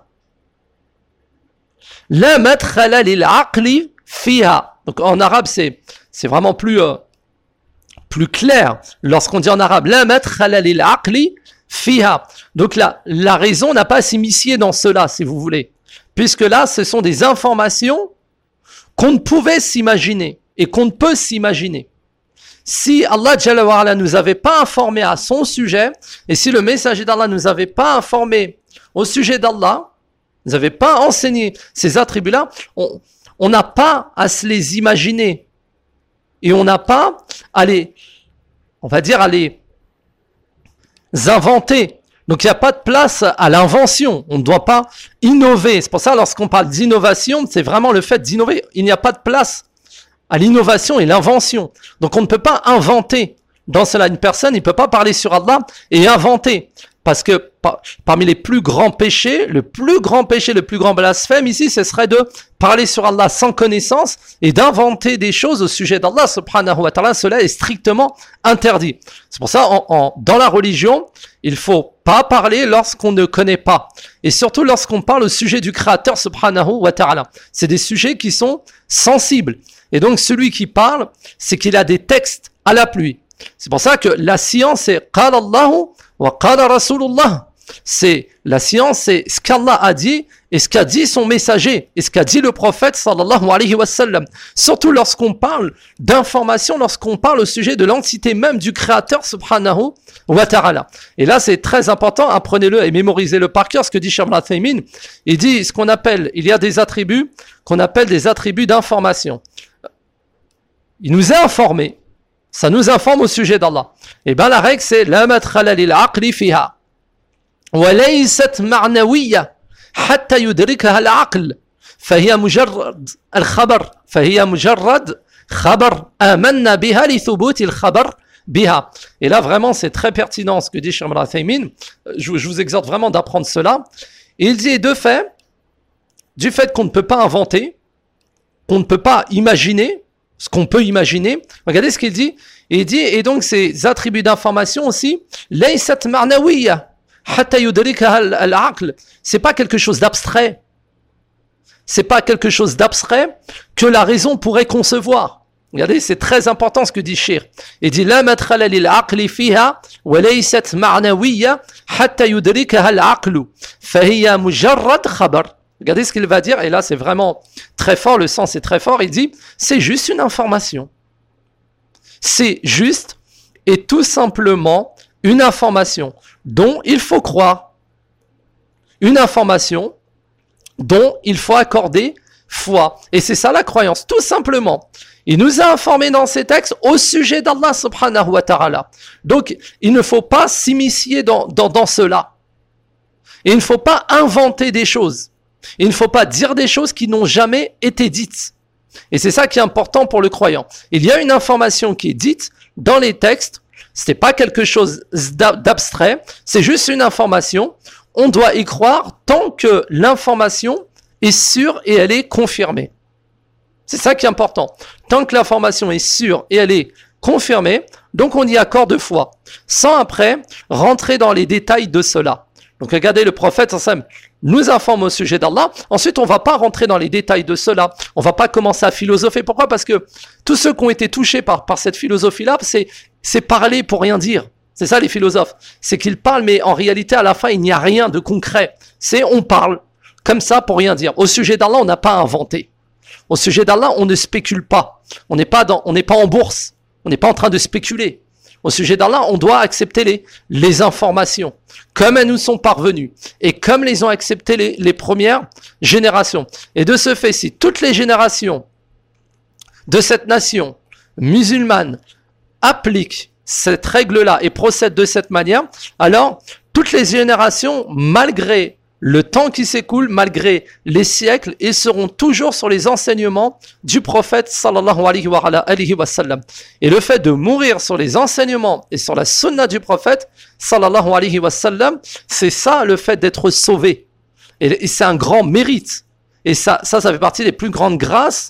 La madkhala lil-aqli fiha. Donc en arabe, c'est, c'est vraiment plus, euh, plus clair lorsqu'on dit en arabe la madkhala lil-aqli fiha. Donc la, la raison n'a pas à s'immiscer dans cela, si vous voulez. Puisque là, ce sont des informations qu'on ne pouvait s'imaginer et qu'on ne peut s'imaginer. Si Allah Jalla wa Ala nous avait pas informé à son sujet, et si le messager d'Allah nous avait pas informé au sujet d'Allah, nous avait pas enseigné ces attributs-là, on n'a pas à se les imaginer. Et on n'a pas à les, on va dire, à les inventer. Donc il n'y a pas de place à l'invention. On ne doit pas innover. C'est pour ça, lorsqu'on parle d'innovation, c'est vraiment le fait d'innover. Il n'y a pas de place à l'innovation et l'invention. Donc on ne peut pas inventer dans cela. Une personne, il ne peut pas parler sur Allah et inventer. Parce que par, parmi les plus grands péchés, le plus grand péché, le plus grand blasphème ici, ce serait de parler sur Allah sans connaissance et d'inventer des choses au sujet d'Allah subhanahu wa ta'ala. Cela est strictement interdit. C'est pour ça, en, en, dans la religion, il faut pas parler lorsqu'on ne connaît pas. Et surtout lorsqu'on parle au sujet du Créateur subhanahu wa ta'ala. C'est des sujets qui sont sensibles. Et donc celui qui parle, c'est qu'il a des textes à l'appui. C'est pour ça que la science, c'est qala Allahu wa qala Rasulullah. C'est la science, c'est ce qu'Allah a dit et ce qu'a dit son messager et ce qu'a dit le prophète sallallahu alayhi wa sallam. Surtout lorsqu'on parle d'information, lorsqu'on parle au sujet de l'entité même du Créateur subhanahu wa ta'ala. Et là, c'est très important, apprenez-le et mémorisez-le par cœur, ce que dit Cheikh Ibn Uthaymin. Il dit ce qu'on appelle, il y a des attributs qu'on appelle des attributs d'information. Il nous a informés. Ça nous informe au sujet d'Allah. Et bien la règle c'est la madkhala lil-aqli fiha. Wa laysat ma'nawiyya hatta yudrikaha al-aql. Fahiya mujarrad al-khabar. Fahiya mujarrad khabar amanna biha li thubuti al-khabar biha. Et là vraiment c'est très pertinent ce que dit Cheikh Ibn Uthaymin. Je, je vous exhorte vraiment d'apprendre cela. Et il dit de fait, du fait qu'on ne peut pas inventer, qu'on ne peut pas imaginer, ce qu'on peut imaginer. Regardez ce qu'il dit. Il dit, et donc ces attributs d'information aussi, laysat ma'nawiyya hatta yudrikaha al-aql. C'est pas quelque chose d'abstrait. C'est pas quelque chose d'abstrait que la raison pourrait concevoir. Regardez, c'est très important ce que dit Shir. Il dit la madkhala lil aqli fiha wa laysat ma'nawiyya hatta yudrikaha al-aql fa hiya mujarrad khabar. Regardez ce qu'il va dire, et là c'est vraiment très fort, le sens est très fort. Il dit, c'est juste une information. C'est juste et tout simplement une information dont il faut croire. Une information dont il faut accorder foi. Et c'est ça la croyance, tout simplement. Il nous a informés dans ces textes au sujet d'Allah subhanahu wa ta'ala. Donc, il ne faut pas s'immiscer dans, dans, dans cela. Et il ne faut pas inventer des choses. Il ne faut pas dire des choses qui n'ont jamais été dites. Et c'est ça qui est important pour le croyant. Il y a une information qui est dite dans les textes. Ce n'est pas quelque chose d'abstrait. C'est juste une information. On doit y croire tant que l'information est sûre et elle est confirmée. C'est ça qui est important. Tant que l'information est sûre et elle est confirmée, donc on y accorde foi. Sans après rentrer dans les détails de cela. Donc regardez, le prophète nous informe au sujet d'Allah. Ensuite, on ne va pas rentrer dans les détails de cela. On ne va pas commencer à philosopher. Pourquoi ? Parce que tous ceux qui ont été touchés par, par cette philosophie-là, c'est, c'est parler pour rien dire. C'est ça les philosophes. C'est qu'ils parlent, mais en réalité, à la fin, il n'y a rien de concret. C'est on parle comme ça pour rien dire. Au sujet d'Allah, on n'a pas inventé. Au sujet d'Allah, on ne spécule pas. On n'est pas dans, on n'est pas en bourse. On n'est pas en train de spéculer. Au sujet d'Allah, on doit accepter les, les informations, comme elles nous sont parvenues, et comme les ont acceptées les, les premières générations. Et de ce fait, si toutes les générations de cette nation musulmane appliquent cette règle-là et procèdent de cette manière, alors toutes les générations, malgré le temps qui s'écoule, malgré les siècles, ils seront toujours sur les enseignements du prophète sallallahu alayhi wa sallam. Et le fait de mourir sur les enseignements et sur la sunna du prophète sallallahu alayhi wa sallam, c'est ça le fait d'être sauvé. Et, et c'est un grand mérite. Et ça, ça, ça fait partie des plus grandes grâces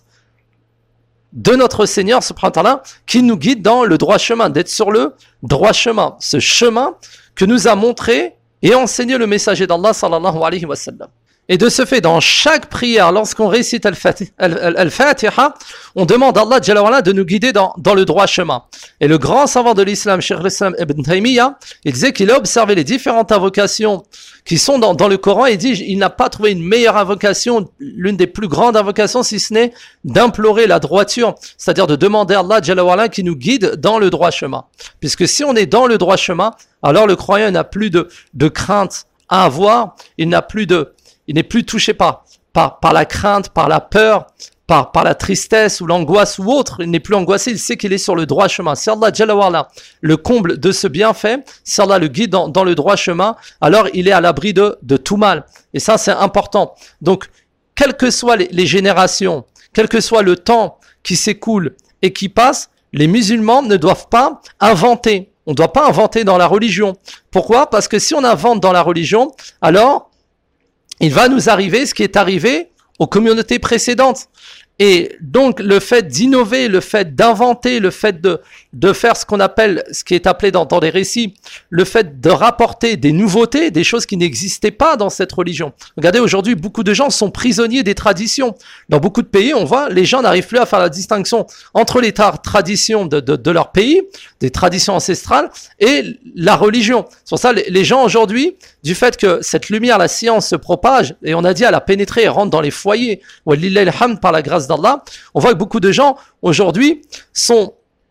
de notre Seigneur subhanahu wa ta'ala qui nous guide dans le droit chemin, d'être sur le droit chemin. Ce chemin que nous a montré et enseigner le messager d'Allah sallallahu alayhi wa sallam. Et de ce fait, dans chaque prière, lorsqu'on récite Al-Fatiha, on demande à Allah Jalla wa Ala de nous guider dans, dans le droit chemin. Et le grand savant de l'islam, Cheikh al-Islam Ibn Taymiyyah, il disait qu'il a observé les différentes invocations qui sont dans, dans le Coran et il dit il n'a pas trouvé une meilleure invocation, l'une des plus grandes invocations, si ce n'est d'implorer la droiture, c'est-à-dire de demander à Allah Jalla wa Ala qui nous guide dans le droit chemin. Puisque si on est dans le droit chemin, alors le croyant n'a plus de, de crainte à avoir, il n'a plus de Il n'est plus touché par, par, par la crainte, par la peur, par, par la tristesse ou l'angoisse ou autre. Il n'est plus angoissé, il sait qu'il est sur le droit chemin. Si Allah Jalla wa Ala le comble de ce bienfait, si Allah le guide dans, dans le droit chemin, alors il est à l'abri de, de tout mal. Et ça, c'est important. Donc, quelles que soient les, les générations, quel que soit le temps qui s'écoule et qui passe, les musulmans ne doivent pas inventer. On ne doit pas inventer dans la religion. Pourquoi ? Parce que si on invente dans la religion, alors il va nous arriver ce qui est arrivé aux communautés précédentes. Et donc, le fait d'innover, le fait d'inventer, le fait de, de faire ce qu'on appelle, ce qui est appelé dans, dans les récits, le fait de rapporter des nouveautés, des choses qui n'existaient pas dans cette religion. Regardez, aujourd'hui, beaucoup de gens sont prisonniers des traditions. Dans beaucoup de pays, on voit, les gens n'arrivent plus à faire la distinction entre les tra- traditions de, de, de leur pays, des traditions ancestrales, et la religion. C'est pour ça, les, les gens aujourd'hui, du fait que cette lumière, la science se propage, et on a dit, elle a pénétré et rentre dans les foyers, walillahi alhamd, par la grâce d'Allah, on voit que beaucoup de gens aujourd'hui sont,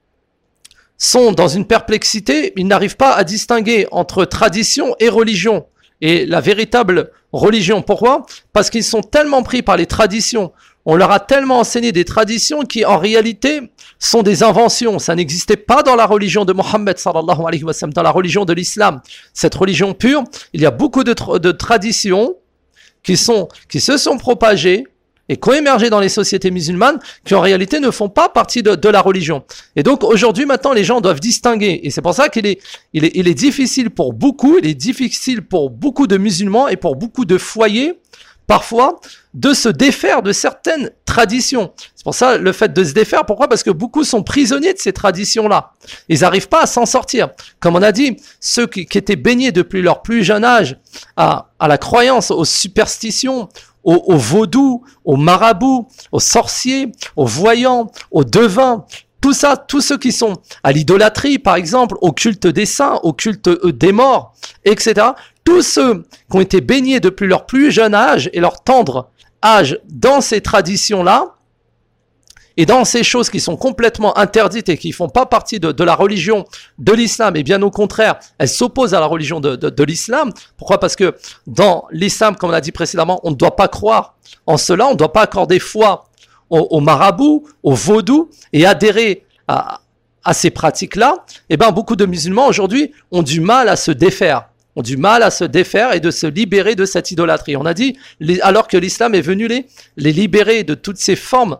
sont dans une perplexité, ils n'arrivent pas à distinguer entre tradition et religion, et la véritable religion. Pourquoi ? Parce qu'ils sont tellement pris par les traditions, on leur a tellement enseigné des traditions qui en réalité sont des inventions. Ça n'existait pas dans la religion de Mohammed sallallahu alayhi wa sallam, dans la religion de l'islam. Cette religion pure, il y a beaucoup de, tra- de traditions qui, sont, qui se sont propagées et qui ont émergé dans les sociétés musulmanes, qui en réalité ne font pas partie de, de la religion. Et donc aujourd'hui, maintenant, les gens doivent distinguer. Et c'est pour ça qu'il est, il est, il est difficile pour beaucoup, il est difficile pour beaucoup de musulmans et pour beaucoup de foyers, parfois de se défaire de certaines traditions. C'est pour ça le fait de se défaire. Pourquoi ? Parce que beaucoup sont prisonniers de ces traditions-là. Ils n'arrivent pas à s'en sortir. Comme on a dit, ceux qui, qui étaient baignés depuis leur plus jeune âge à, à la croyance, aux superstitions, au, au vaudou, aux marabouts, aux sorciers, aux voyants, aux devins, tout ça, tous ceux qui sont à l'idolâtrie, par exemple, au culte des saints, au culte des morts, et cetera. Tous ceux qui ont été baignés depuis leur plus jeune âge et leur tendre âge dans ces traditions-là, et dans ces choses qui sont complètement interdites et qui font pas partie de, de la religion de l'islam, et bien au contraire, elles s'opposent à la religion de, de, de l'islam. Pourquoi ? Parce que dans l'islam, comme on a dit précédemment, on ne doit pas croire en cela, on ne doit pas accorder foi au, au marabout, au vaudou, et adhérer à, à ces pratiques-là. Et bien beaucoup de musulmans aujourd'hui ont du mal à se défaire, ont du mal à se défaire et de se libérer de cette idolâtrie. On a dit, les, alors que l'islam est venu les, les libérer de toutes ces formes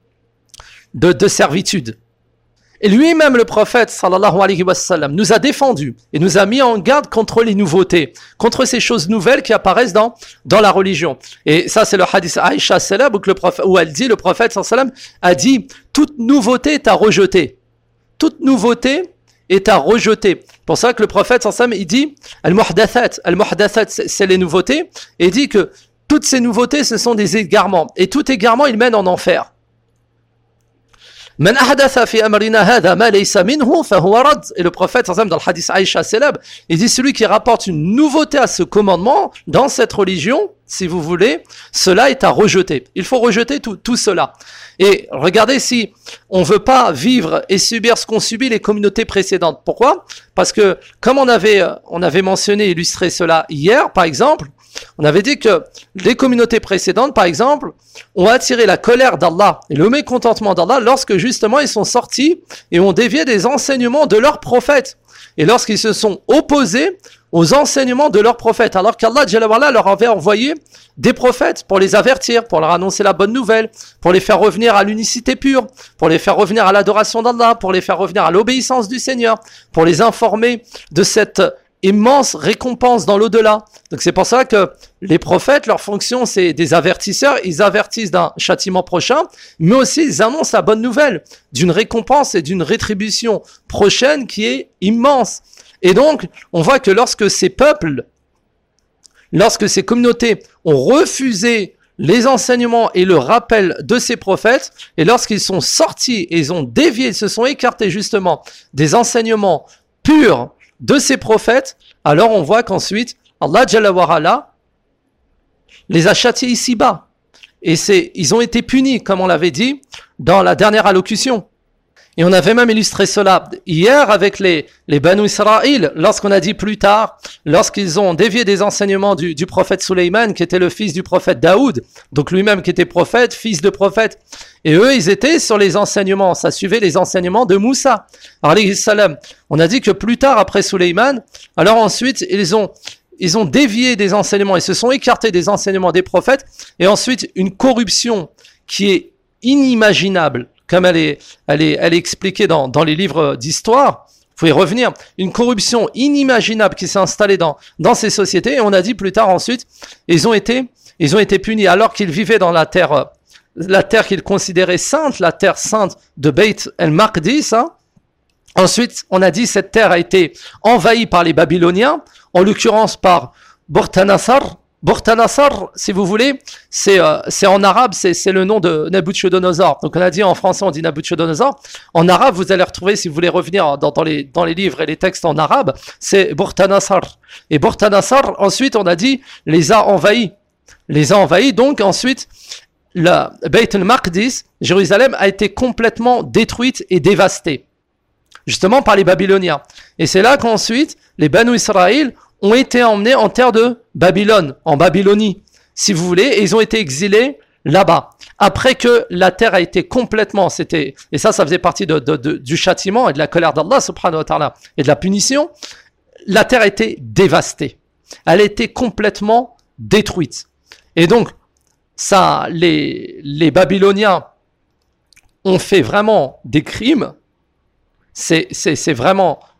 De, de servitude. Et lui-même, le prophète, sallallahu alayhi wa sallam, nous a défendu et nous a mis en garde contre les nouveautés, contre ces choses nouvelles qui apparaissent dans, dans la religion. Et ça, c'est le hadith Aïcha célèbre où, le prophète, où elle dit, le prophète, sallallahu alayhi wa sallam, a dit, toute nouveauté est à rejeter. Toute nouveauté est à rejeter. C'est pour ça que le prophète, sallallahu alayhi wa sallam, il dit, al-muhdathat, al-muhdathat, c'est, c'est les nouveautés, et il dit que toutes ces nouveautés, ce sont des égarements. Et tout égarement, il mène en enfer. Man ahdatha fi amrina hadha ma laysa minhu fahuwa rad. Et le prophète, dans le hadith Aïcha célèbre, il dit celui qui rapporte une nouveauté à ce commandement dans cette religion, si vous voulez, cela est à rejeter. Il faut rejeter tout, tout cela. Et regardez si on veut pas vivre et subir ce qu'ont subi les communautés précédentes. Pourquoi ? Parce que comme on avait, on avait mentionné, illustré cela hier, par exemple, on avait dit que les communautés précédentes, par exemple, ont attiré la colère d'Allah et le mécontentement d'Allah lorsque justement ils sont sortis et ont dévié des enseignements de leurs prophètes. Et lorsqu'ils se sont opposés aux enseignements de leurs prophètes, alors qu'Allah leur avait envoyé des prophètes pour les avertir, pour leur annoncer la bonne nouvelle, pour les faire revenir à l'unicité pure, pour les faire revenir à l'adoration d'Allah, pour les faire revenir à l'obéissance du Seigneur, pour les informer de cette immense récompense dans l'au-delà. Donc c'est pour ça que les prophètes, leur fonction c'est des avertisseurs, ils avertissent d'un châtiment prochain, mais aussi ils annoncent la bonne nouvelle d'une récompense et d'une rétribution prochaine qui est immense. Et donc on voit que lorsque ces peuples, lorsque ces communautés ont refusé les enseignements et le rappel de ces prophètes, et lorsqu'ils sont sortis et ils ont dévié, ils se sont écartés justement des enseignements purs de ces prophètes, alors on voit qu'ensuite Allah Jalla wa Ala les a châtiés ici-bas. Et c'est, ils ont été punis, comme on l'avait dit dans la dernière allocution. Et on avait même illustré cela hier avec les, les Banu Israël, lorsqu'on a dit plus tard, lorsqu'ils ont dévié des enseignements du, du prophète Sulayman, qui était le fils du prophète Daoud, donc lui-même qui était prophète, fils de prophète. Et eux, ils étaient sur les enseignements, ça suivait les enseignements de Moussa, alayhi salam. On a dit que plus tard, après Sulayman, alors ensuite, ils ont, ils ont dévié des enseignements, ils se sont écartés des enseignements des prophètes, et ensuite, une corruption qui est inimaginable, comme elle est, elle est, elle est expliquée dans, dans les livres d'histoire, vous pouvez revenir, une corruption inimaginable qui s'est installée dans, dans ces sociétés, et on a dit plus tard ensuite, ils ont été, ils ont été punis alors qu'ils vivaient dans la terre, la terre qu'ils considéraient sainte, la terre sainte de Beit el-Maqdis, hein. Ensuite, on a dit cette terre a été envahie par les Babyloniens, en l'occurrence par Bortanassar. Bortanassar, si vous voulez, c'est, euh, c'est en arabe, c'est, c'est le nom de Nabuchodonosor. Donc on a dit en français, on dit Nabuchodonosor. En arabe, vous allez retrouver, si vous voulez revenir dans, dans, les, dans les livres et les textes en arabe, c'est Bortanassar. Et Bortanassar, ensuite, on a dit, les a envahis. Les a envahis, donc ensuite, la Beit el-Maqdis, Jérusalem, a été complètement détruite et dévastée. Justement par les Babyloniens. Et c'est là qu'ensuite, les Banu Israël ont été emmenés en terre de Babylone, en Babylonie, si vous voulez, et ils ont été exilés là-bas. Après que la terre a été complètement, c'était, et ça, ça faisait partie de, de, de, du châtiment et de la colère d'Allah, subhanahu wa ta'ala, et de la punition, la terre a été dévastée. Elle a été complètement détruite. Et donc, ça, les, les Babyloniens ont fait vraiment des crimes. C'est, c'est, c'est vraiment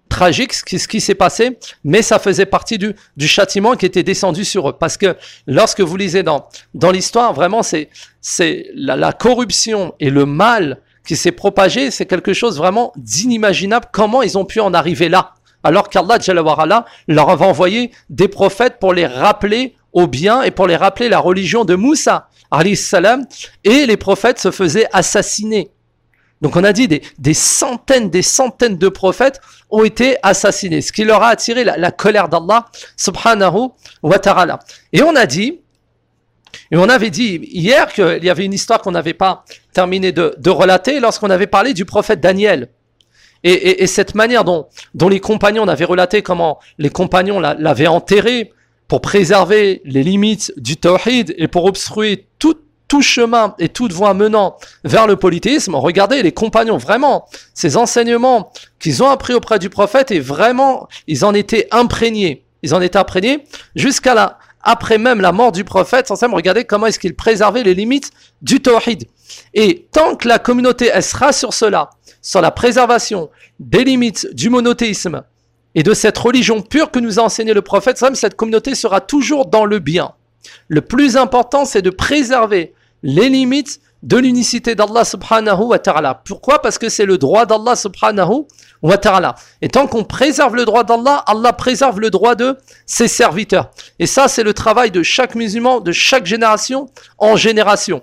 tragique ce qui, ce qui s'est passé, mais ça faisait partie du, du châtiment qui était descendu sur eux. Parce que lorsque vous lisez dans, dans l'histoire, vraiment, c'est, c'est la, la corruption et le mal qui s'est propagé, c'est quelque chose vraiment d'inimaginable. Comment ils ont pu en arriver là? Alors qu'Allah Jalla wa Ala leur avait envoyé des prophètes pour les rappeler au bien et pour les rappeler la religion de Moussa, alayhi salam, et les prophètes se faisaient assassiner. Donc on a dit des, des centaines, des centaines de prophètes ont été assassinés, ce qui leur a attiré la, la colère d'Allah subhanahu wa ta'ala. Et on a dit, et on avait dit hier qu'il y avait une histoire qu'on n'avait pas terminé de, de relater lorsqu'on avait parlé du prophète Daniel. Et, et, et cette manière dont, dont les compagnons, on avait relaté comment les compagnons la, l'avaient enterré pour préserver les limites du tawhid et pour obstruer tout tout chemin et toute voie menant vers le polythéisme. Regardez les compagnons, vraiment, ces enseignements qu'ils ont appris auprès du prophète, et vraiment, ils en étaient imprégnés. Ils en étaient imprégnés jusqu'à la, après même la mort du prophète, sans même regarder comment est-ce qu'ils préservaient les limites du tawhid. Et tant que la communauté, elle sera sur cela, sur la préservation des limites du monothéisme et de cette religion pure que nous a enseigné le prophète, cette communauté sera toujours dans le bien. Le plus important, c'est de préserver les limites de l'unicité d'Allah subhanahu wa ta'ala. Pourquoi? Parce que c'est le droit d'Allah subhanahu wa ta'ala. Et tant qu'on préserve le droit d'Allah, Allah préserve le droit de ses serviteurs. Et ça, c'est le travail de chaque musulman, de chaque génération en génération.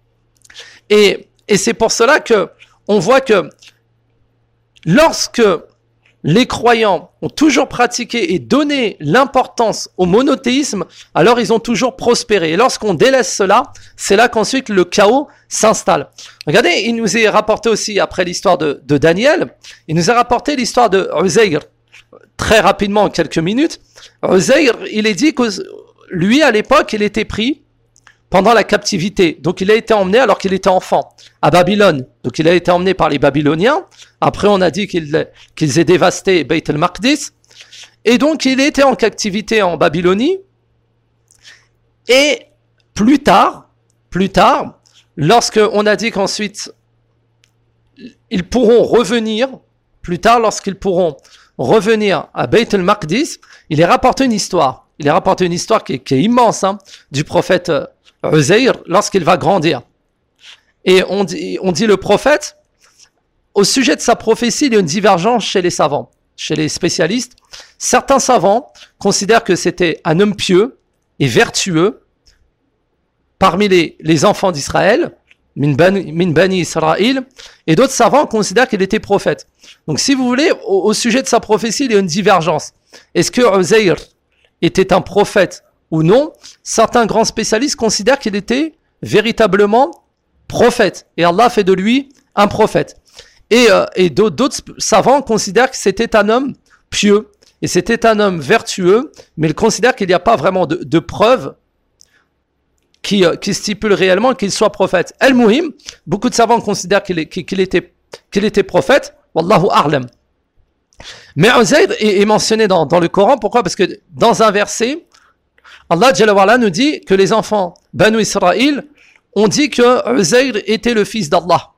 Et, et c'est pour cela que on voit que lorsque les croyants ont toujours pratiqué et donné l'importance au monothéisme, alors ils ont toujours prospéré. Et lorsqu'on délaisse cela, c'est là qu'ensuite le chaos s'installe. Regardez, il nous est rapporté aussi, après l'histoire de, de Daniel, il nous a rapporté l'histoire de Uzayr. Très rapidement, en quelques minutes, Uzayr, il est dit que lui, à l'époque, il était pris pendant la captivité. Donc il a été emmené alors qu'il était enfant à Babylone. Donc il a été emmené par les Babyloniens. Après on a dit qu'ils, qu'ils aient dévasté Beit el-Maqdis. Et donc il était en captivité en Babylonie. Et plus tard, plus tard, lorsque on a dit qu'ensuite ils pourront revenir, plus tard lorsqu'ils pourront revenir à Beit el-Maqdis, il est rapporté une histoire. Il est rapporté une histoire qui est, qui est immense, hein, du prophète Uzayr lorsqu'il va grandir. Et on dit, on dit le prophète, au sujet de sa prophétie, il y a une divergence chez les savants, chez les spécialistes. Certains savants considèrent que c'était un homme pieux et vertueux parmi les, les enfants d'Israël, min bani, min bani Israël, et d'autres savants considèrent qu'il était prophète. Donc si vous voulez, au, au sujet de sa prophétie, il y a une divergence. Est-ce que Uzayr était un prophète ou non? Certains grands spécialistes considèrent qu'il était véritablement prophète. Et Allah fait de lui un prophète. Et, euh, et d'autres, d'autres savants considèrent que c'était un homme pieux. Et c'était un homme vertueux. Mais ils considèrent qu'il n'y a pas vraiment de, de preuves qui, euh, qui stipulent réellement qu'il soit prophète. El-Muhim, beaucoup de savants considèrent qu'il, est, qu'il, était, qu'il était prophète. Wallahu a'lam. Mais Uzayr est, est mentionné dans, dans le Coran. Pourquoi? Parce que dans un verset, Allah Jalla wa Ala nous dit que les enfants Banu Israël ont dit que Uzayr était le fils d'Allah.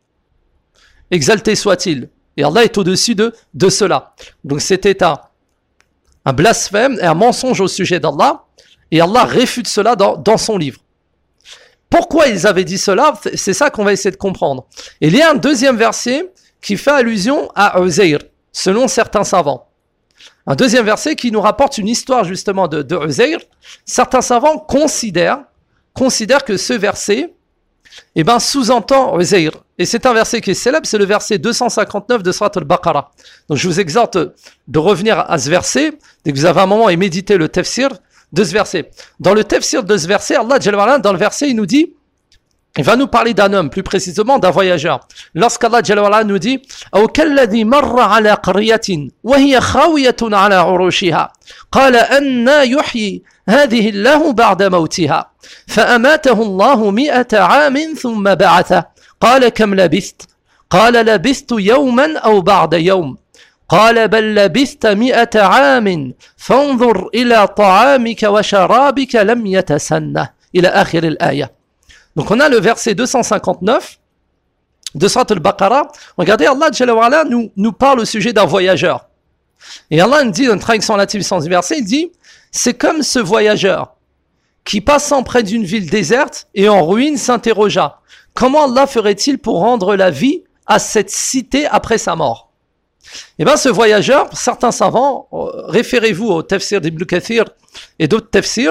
Exalté soit-il. Et Allah est au-dessus de, de cela. Donc c'était un, un blasphème et un mensonge au sujet d'Allah. Et Allah réfute cela dans, dans son livre. Pourquoi ils avaient dit cela? C'est ça qu'on va essayer de comprendre. Et il y a un deuxième verset qui fait allusion à Uzayr, selon certains savants. Un deuxième verset qui nous rapporte une histoire justement de, de Uzayr. Certains savants considèrent, considèrent que ce verset eh ben, sous-entend Uzayr. Et c'est un verset qui est célèbre, c'est le verset deux cent cinquante-neuf de Surat al-Baqarah. Donc je vous exhorte de revenir à ce verset, dès que vous avez un moment et méditer le tafsir de ce verset. Dans le tafsir de ce verset, Allah Jalla wa Ala, dans le verset, il nous dit, il va nous parler d'un homme, plus précisément d'un voyageur. Lorsqu'Allah Jalla wa Ala nous dit أو كالذي مر على قرية وهي خاوية على عروشها قال أن يحيي هذه الله بعد موتها فأماته الله مئة عام ثم بعثه قال كم لبثت قال لبثت يوما أو بعد يوم قال بل لبثت مئة عام فانظر إلى طعامك وشرابك لم يتسنه إلى آخر الآية. Donc on a le verset deux cent cinquante-neuf de Surat al-Baqarah. Regardez, Allah Jalla wa Ala nous, nous parle au sujet d'un voyageur. Et Allah nous dit, dans une traduction relative sans du verset, il dit, c'est comme ce voyageur qui passant près d'une ville déserte et en ruine s'interrogea, comment Allah ferait-il pour rendre la vie à cette cité après sa mort? Eh bien, ce voyageur, certains savants, référez-vous au tafsir d'Ibn Kathir et d'autres tafsirs,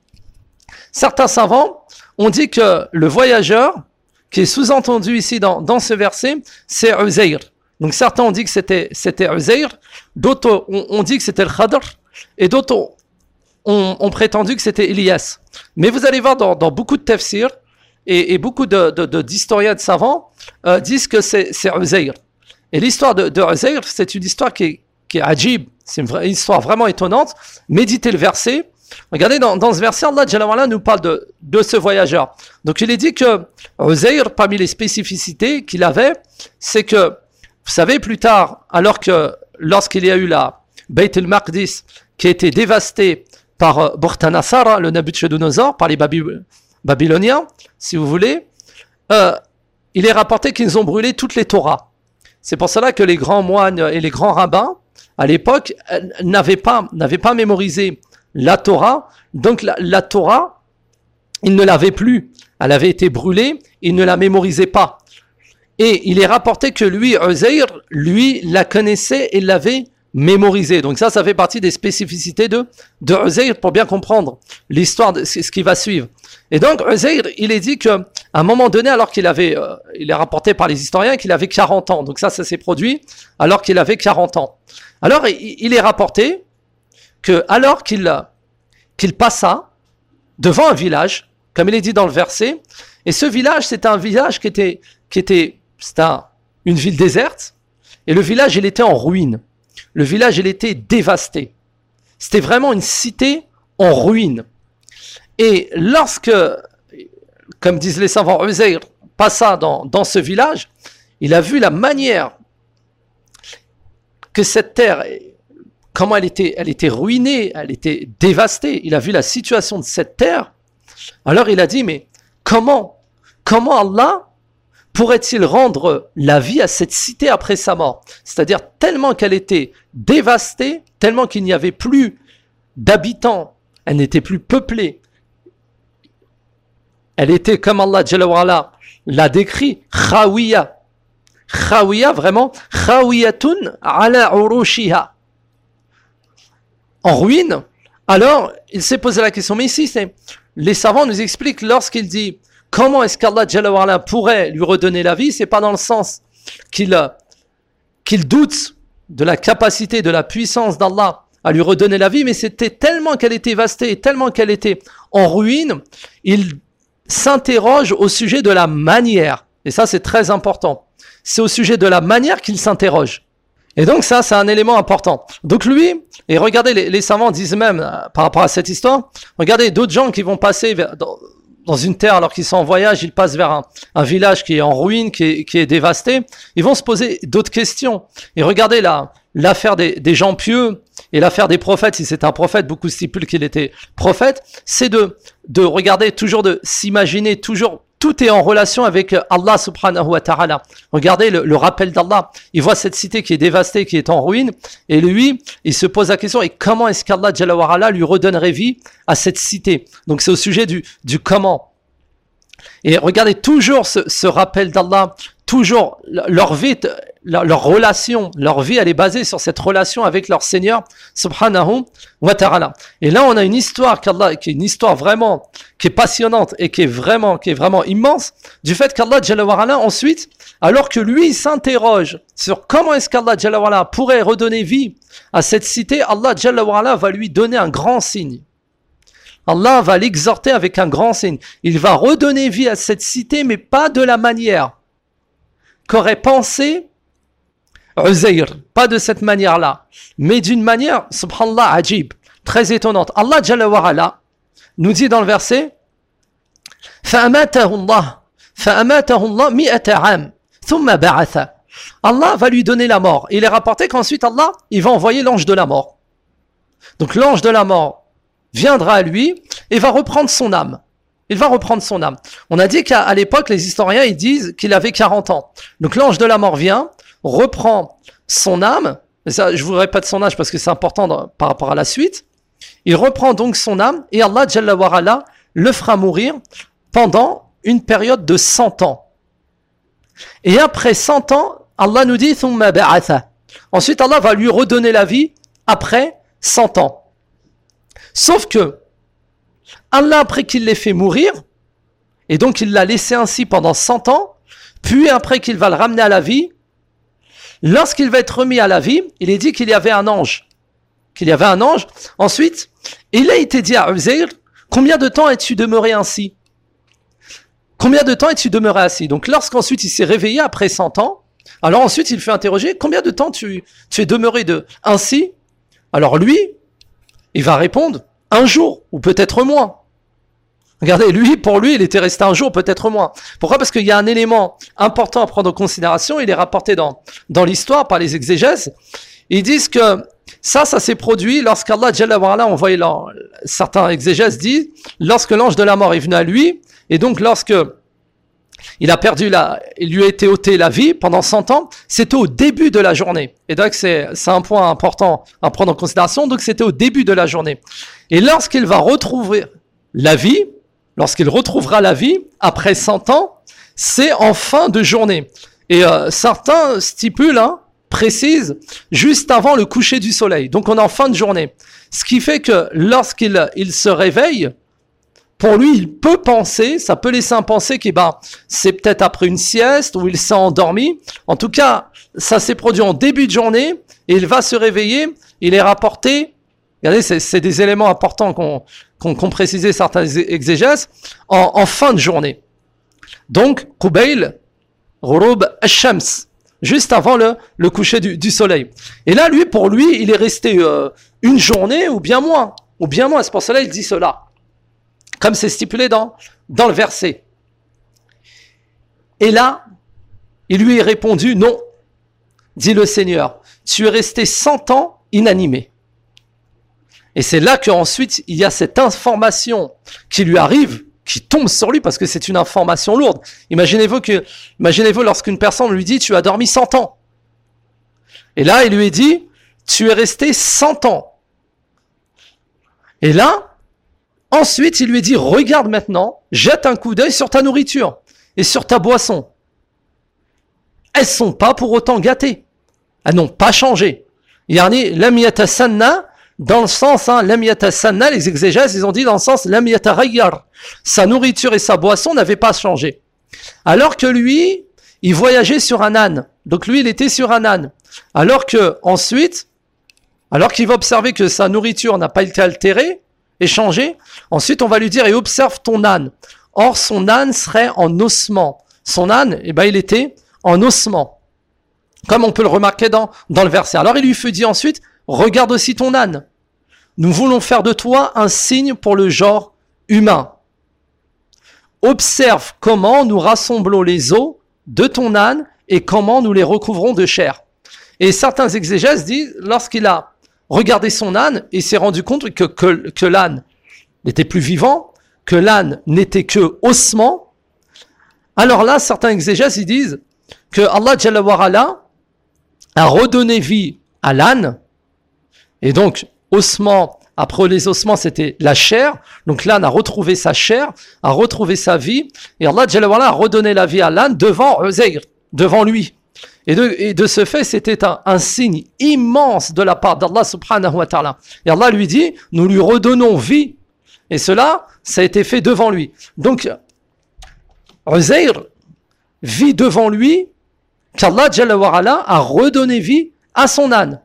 certains savants ont dit que le voyageur, qui est sous-entendu ici dans, dans ce verset, c'est Uzayr. Donc certains ont dit que c'était, c'était Uzayr, d'autres ont, ont dit que c'était le Khadr, et d'autres ont, ont, ont prétendu que c'était Elias. Mais vous allez voir dans, dans beaucoup de tafsirs, et, et beaucoup de, de, de, d'historiens de savants euh, disent que c'est, c'est Uzayr. Et l'histoire de, de Uzayr, c'est une histoire qui est, qui est ajib, c'est une, vraie, une histoire vraiment étonnante. Méditez le verset. Regardez, dans, dans ce verset, Allah Jalla wa Ala nous parle de, de ce voyageur. Donc il est dit que Uzayr, parmi les spécificités qu'il avait, c'est que, vous savez, plus tard, alors que lorsqu'il y a eu la Bayt al-Maqdis qui a été dévastée par euh, Bukhtanasar, le Nabuchodonosor, par les Baby- Babyloniens, si vous voulez, euh, il est rapporté qu'ils ont brûlé toutes les Torahs. C'est pour cela que les grands moines et les grands rabbins, à l'époque, n'avaient pas, n'avaient pas mémorisé la Torah. Donc la, la Torah, ils ne l'avaient plus. Elle avait été brûlée, ils ne la mémorisaient pas. Et il est rapporté que lui, Uzayr, lui, la connaissait et l'avait mémorisée. Donc ça, ça fait partie des spécificités de, de Uzayr pour bien comprendre l'histoire de ce qui va suivre. Et donc, Uzayr, il est dit qu'à un moment donné, alors qu'il avait, euh, il est rapporté par les historiens qu'il avait quarante ans. Donc ça, ça s'est produit alors qu'il avait quarante ans. Alors, il, il est rapporté que alors qu'il, qu'il passa devant un village, comme il est dit dans le verset, et ce village, c'était un village qui était, qui était, c'était un, une ville déserte, et le village, il était en ruine. Le village, il était dévasté. C'était vraiment une cité en ruine. Et lorsque, comme disent les savants, Uzayr passa dans, dans ce village, il a vu la manière que cette terre, comment elle était, elle était ruinée, elle était dévastée. Il a vu la situation de cette terre. Alors il a dit, mais comment, comment Allah pourrait-il rendre la vie à cette cité après sa mort? C'est-à-dire tellement qu'elle était dévastée, tellement qu'il n'y avait plus d'habitants, elle n'était plus peuplée. Elle était, comme Allah Jalla wa Ala l'a décrit, khawiya. Khawiya, vraiment, khawiyatun ala urushiha. En ruine. Alors, il s'est posé la question, mais ici, c'est, les savants nous expliquent lorsqu'il dit, comment est-ce qu'Allah Jalla wa Ala pourrait lui redonner la vie? C'est pas dans le sens qu'il, qu'il doute de la capacité, de la puissance d'Allah à lui redonner la vie, mais c'était tellement qu'elle était vastée et tellement qu'elle était en ruine, il s'interroge au sujet de la manière. Et ça, c'est très important. C'est au sujet de la manière qu'il s'interroge. Et donc ça, c'est un élément important. Donc lui, et regardez, les, les savants disent même, euh, par rapport à cette histoire, regardez d'autres gens qui vont passer vers, dans, dans une terre alors qu'ils sont en voyage, ils passent vers un, un village qui est en ruine, qui est, qui est dévasté, ils vont se poser d'autres questions. Et regardez là, l'affaire des, des gens pieux et l'affaire des prophètes, si c'est un prophète, beaucoup stipulent qu'il était prophète, c'est de, de regarder, toujours de s'imaginer, toujours, tout est en relation avec Allah subhanahu wa ta'ala. Regardez le, le rappel d'Allah. Il voit cette cité qui est dévastée, qui est en ruine, et lui, il se pose la question, et comment est-ce qu'Allah Jalla wa Ala lui redonnerait vie à cette cité? Donc c'est au sujet du, du comment. Et regardez toujours ce, ce rappel d'Allah, toujours leur vie, leur, leur relation, leur vie, elle est basée sur cette relation avec leur Seigneur, subhanahu wa ta'ala. Et là, on a une histoire qu'Allah, qui est une histoire vraiment, qui est passionnante et qui est vraiment, qui est vraiment immense, du fait qu'Allah Jalla wa Ala, ensuite, alors que lui, il s'interroge sur comment est-ce qu'Allah Jalla wa Ala pourrait redonner vie à cette cité, Allah Jalla wa Ala va lui donner un grand signe. Allah va l'exhorter avec un grand signe. Il va redonner vie à cette cité, mais pas de la manière qu'aurait pensé Uzayr. Pas de cette manière-là, mais d'une manière, subhanallah, ajib, très étonnante. Allah Jalla wa Ala nous dit dans le verset, فَأَمَاتَهُ اللَّهُ فَأَمَاتَهُ اللَّهُ مِئَةَ عَامٍ ثُمَّ بَعَثَهُ. Allah va lui donner la mort. Il est rapporté qu'ensuite Allah, il va envoyer l'ange de la mort. Donc l'ange de la mort viendra à lui et va reprendre son âme. Il va reprendre son âme. On a dit qu'à à l'époque, les historiens, ils disent qu'il avait quarante ans. Donc l'ange de la mort vient, reprend son âme, mais ça, je vous répète son âge parce que c'est important dans, par rapport à la suite. Il reprend donc son âme et Allah Jalla wa Ala le fera mourir pendant une période de cent ans. Et après cent ans, Allah nous dit thumma ba'atha. Ensuite, Allah va lui redonner la vie après cent ans. Sauf que Allah, après qu'il l'ait fait mourir, et donc il l'a laissé ainsi pendant cent ans, puis après qu'il va le ramener à la vie, lorsqu'il va être remis à la vie, il est dit qu'il y avait un ange. Qu'il y avait un ange. Ensuite, il a été dit à Uzair, combien de temps es-tu demeuré ainsi? Combien de temps es-tu demeuré ainsi? Donc lorsqu'ensuite il s'est réveillé après cent ans, alors ensuite il fait interroger, combien de temps tu, tu es demeuré de ainsi? Alors lui, il va répondre, un jour, ou peut-être moins. Regardez, lui, pour lui, il était resté un jour, peut-être moins. Pourquoi? Parce qu'il y a un élément important à prendre en considération, il est rapporté dans, dans l'histoire par les exégèses. Ils disent que ça, ça s'est produit lorsqu'Allah Jalla wa Ala, on voit certains exégèses disent, lorsque l'ange de la mort est venu à lui, et donc lorsque il a perdu la, il lui a été ôté la vie pendant cent ans, c'était au début de la journée. Et donc c'est, c'est un point important à prendre en considération, donc c'était au début de la journée. Et lorsqu'il va retrouver la vie, lorsqu'il retrouvera la vie, après cent ans, c'est en fin de journée. Et euh, certains stipulent, hein, précisent, juste avant le coucher du soleil. Donc on est en fin de journée. Ce qui fait que lorsqu'il il se réveille, pour lui, il peut penser, ça peut laisser un penser que ben, c'est peut-être après une sieste ou il s'est endormi. En tout cas, ça s'est produit en début de journée et il va se réveiller. Il est rapporté, regardez, c'est, c'est des éléments importants qu'on, qu'on, qu'on précisait certains exégèses, en, en fin de journée. Donc, Qubayl, Ghurub al-Shams, juste avant le, le coucher du, du soleil. Et là, lui, pour lui, il est resté euh, une journée ou bien moins. Ou bien moins, c'est pour cela qu'il dit cela. Comme c'est stipulé dans, dans le verset. Et là, il lui est répondu, non, dit le Seigneur, tu es resté cent ans inanimé. Et c'est là qu'ensuite, il y a cette information qui lui arrive, qui tombe sur lui, parce que c'est une information lourde. Imaginez-vous que, imaginez-vous lorsqu'une personne lui dit, tu as dormi cent ans. Et là, il lui est dit, tu es resté cent ans. Et là, ensuite, il lui dit, regarde maintenant, jette un coup d'œil sur ta nourriture et sur ta boisson. Elles ne sont pas pour autant gâtées. Elles n'ont pas changé. Yani, lam yatasanna, dans le sens, hein, lam yatasanna, les exégèses, ils ont dit dans le sens, lam yataghayyar. Sa nourriture et sa boisson n'avaient pas changé. Alors que lui, il voyageait sur un âne. Donc lui, il était sur un âne. Alors que, ensuite, alors qu'il va observer que sa nourriture n'a pas été altérée, et changé, ensuite on va lui dire et observe ton âne. Or son âne serait en ossement. Son âne, eh ben, il était en ossement. Comme on peut le remarquer dans, dans le verset. Alors il lui fait dire ensuite, regarde aussi ton âne. Nous voulons faire de toi un signe pour le genre humain. Observe comment nous rassemblons les os de ton âne et comment nous les recouvrons de chair. Et certains exégèses disent, lorsqu'il a regardez son âne et s'est rendu compte que, que, que l'âne n'était plus vivant, que l'âne n'était que ossement. Alors là, certains exégèses, ils disent que Allah Jalla wa Ala a redonné vie à l'âne. Et donc, ossement, après les ossements, c'était la chair. Donc l'âne a retrouvé sa chair, a retrouvé sa vie. Et Allah Jalla wa Ala a redonné la vie à l'âne devant Uzair, devant lui. Et de, et de ce fait, c'était un, un signe immense de la part d'Allah subhanahu wa ta'ala. Et Allah lui dit, nous lui redonnons vie. Et cela, ça a été fait devant lui. Donc, Uzair vit devant lui qu'Allah Jalla wa Ala a redonné vie à son âne.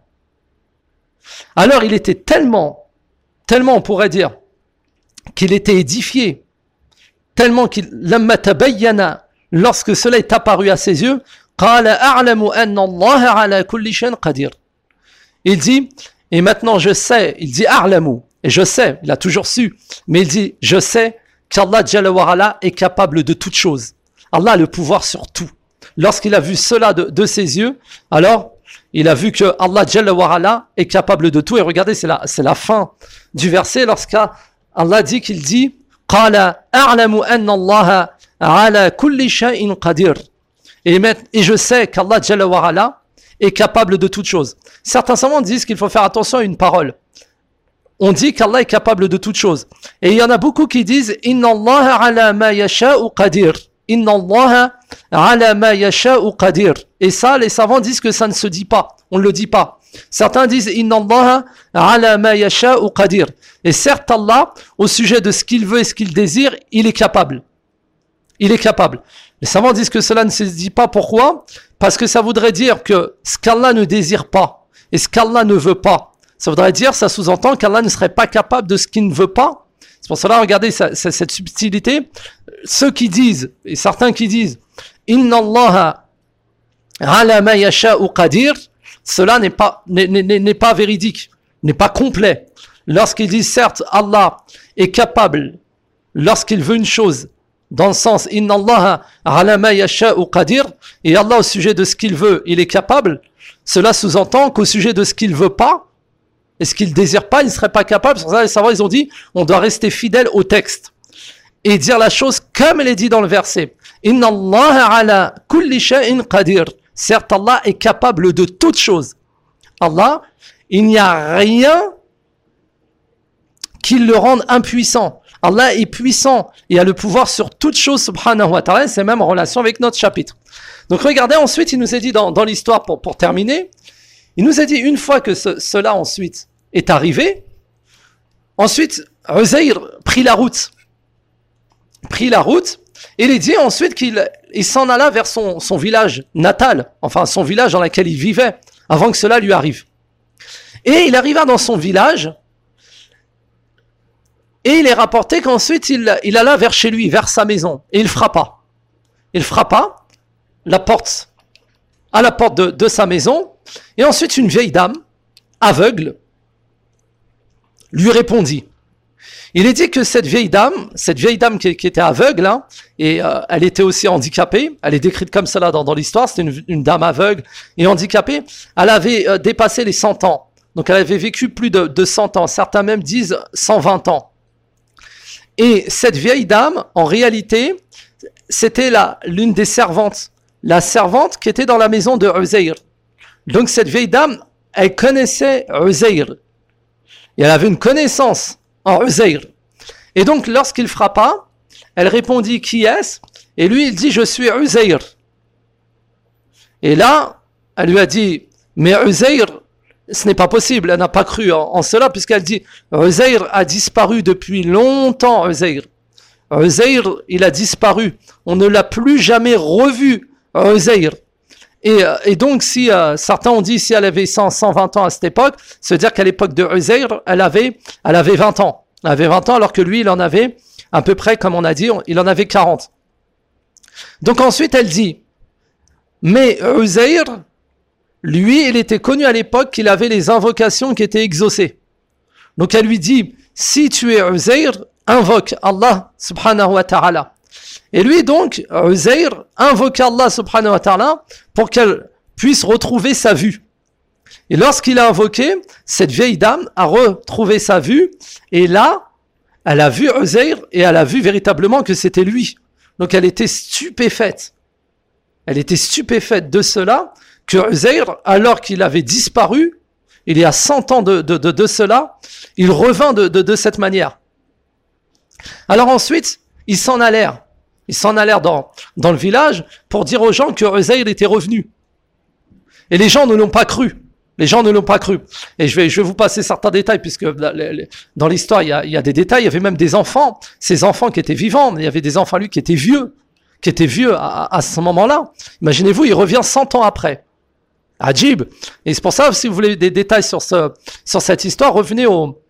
Alors, il était tellement, tellement on pourrait dire, qu'il était édifié, tellement qu'il, lamma tabayyana, lorsque cela est apparu à ses yeux, il dit, et maintenant je sais, il dit a'lamu, et je sais, il a toujours su, mais il dit, je sais qu'Allah Jalla wa Ala est capable de toutes choses. Allah a le pouvoir sur tout. Lorsqu'il a vu cela de, de ses yeux, alors il a vu que Allah Jalla wa Ala est capable de tout. Et regardez, c'est la, c'est la fin du verset lorsqu'Allah dit qu'il dit, qala a'lamu anna Allah ala kulli shay'in qadir. Et, et je sais qu'Allah Jalla wa Ala est capable de toute chose. Certains savants disent qu'il faut faire attention à une parole. On dit qu'Allah est capable de toute chose. Et il y en a beaucoup qui disent « Inna Allah ala ma yasha'u qadir ». Inna Allah ala ma yasha'u qadir. Et ça, les savants disent que ça ne se dit pas. On ne le dit pas. Certains disent « Inna Allah ala ma yasha'u qadir ». Et certes, Allah, au sujet de ce qu'il veut et ce qu'il désire, il est capable. Il est capable. Les savants disent que cela ne se dit pas. Pourquoi ? Parce que ça voudrait dire que ce qu'Allah ne désire pas et ce qu'Allah ne veut pas, ça voudrait dire, ça sous-entend qu'Allah ne serait pas capable de ce qu'il ne veut pas. C'est pour cela, regardez ça, ça, cette subtilité. Ceux qui disent, et certains qui disent, Inna Allah ala ma yasha'u qadir, cela n'est pas, n'est, n'est, n'est pas véridique, n'est pas complet. Lorsqu'ils disent, certes, Allah est capable, lorsqu'il veut une chose, dans le sens, Inna Allah ala ma yasha'u qadir, et Allah au sujet de ce qu'il veut, il est capable, cela sous-entend qu'au sujet de ce qu'il veut pas, et ce qu'il ne désire pas, il ne serait pas capable. Pour ça, les savants, ils ont dit, on doit rester fidèle au texte. Et dire la chose comme elle est dit dans le verset. Inna Allah ala kulli shay'in qadir. Certes, Allah est capable de toutes choses. Allah, il n'y a rien qui le rende impuissant. Allah est puissant et a le pouvoir sur toutes choses, subhanahu wa ta'ala. C'est même en relation avec notre chapitre. Donc regardez, ensuite, il nous est dit dans, dans l'histoire, pour, pour terminer, il nous a dit, une fois que ce, cela ensuite est arrivé, ensuite, Uzayr prit la route. Prit la route, et il est dit ensuite qu'il il s'en alla vers son, son village natal, enfin son village dans lequel il vivait, avant que cela lui arrive. Et il arriva dans son village, et il est rapporté qu'ensuite il, il alla vers chez lui, vers sa maison, et il frappa. Il frappa la porte, à la porte de, de sa maison, et ensuite une vieille dame, aveugle, lui répondit. Il est dit que cette vieille dame, cette vieille dame qui, qui était aveugle, hein, et euh, elle était aussi handicapée, elle est décrite comme cela dans, dans l'histoire, c'était une, une dame aveugle et handicapée, elle avait euh, dépassé les cent ans, donc elle avait vécu plus de, de cent ans, certains même disent cent vingt ans. Et cette vieille dame, en réalité, c'était la, l'une des servantes, la servante qui était dans la maison de Uzayr. Donc cette vieille dame, elle connaissait Uzayr, et elle avait une connaissance en Uzayr. Et donc, lorsqu'il frappa, elle répondit, qui est-ce? Et lui, il dit, je suis Uzayr. Et là, elle lui a dit, mais Uzayr, ce n'est pas possible. Elle n'a pas cru en, en cela, puisqu'elle dit, Uzayr a disparu depuis longtemps, Uzayr. Uzayr, il a disparu. On ne l'a plus jamais revu, Uzayr. Et, et donc, si euh, certains ont dit si elle avait cent, cent vingt ans à cette époque, ça veut dire qu'à l'époque de Uzayr, elle avait, elle avait vingt ans. Elle avait vingt ans, alors que lui, il en avait à peu près, comme on a dit, il en avait quarante. Donc ensuite, elle dit, mais Uzayr, lui, il était connu à l'époque qu'il avait les invocations qui étaient exaucées. Donc elle lui dit, si tu es Uzayr, invoque Allah subhanahu wa ta'ala. Et lui donc, Uzayr, invoqua Allah subhanahu wa ta'ala pour qu'elle puisse retrouver sa vue. Et lorsqu'il a invoqué, cette vieille dame a retrouvé sa vue, et là, elle a vu Uzayr, et elle a vu véritablement que c'était lui. Donc elle était stupéfaite. Elle était stupéfaite de cela, que Uzayr, alors qu'il avait disparu, il y a cent ans de, de, de, de cela, il revint de, de, de cette manière. Alors ensuite, ils s'en allèrent. Ils s'en allèrent dans, dans le village pour dire aux gens que Uzayr était revenu. Et les gens ne l'ont pas cru. Les gens ne l'ont pas cru. Et je vais, je vais vous passer certains détails, puisque dans l'histoire, il y a, il y a des détails. Il y avait même des enfants, ces enfants qui étaient vivants. Il y avait des enfants, lui, qui étaient vieux, qui étaient vieux à, à ce moment-là. Imaginez-vous, il revient cent ans après. Ajib. Et c'est pour ça, si vous voulez des détails sur, ce, sur cette histoire, revenez au,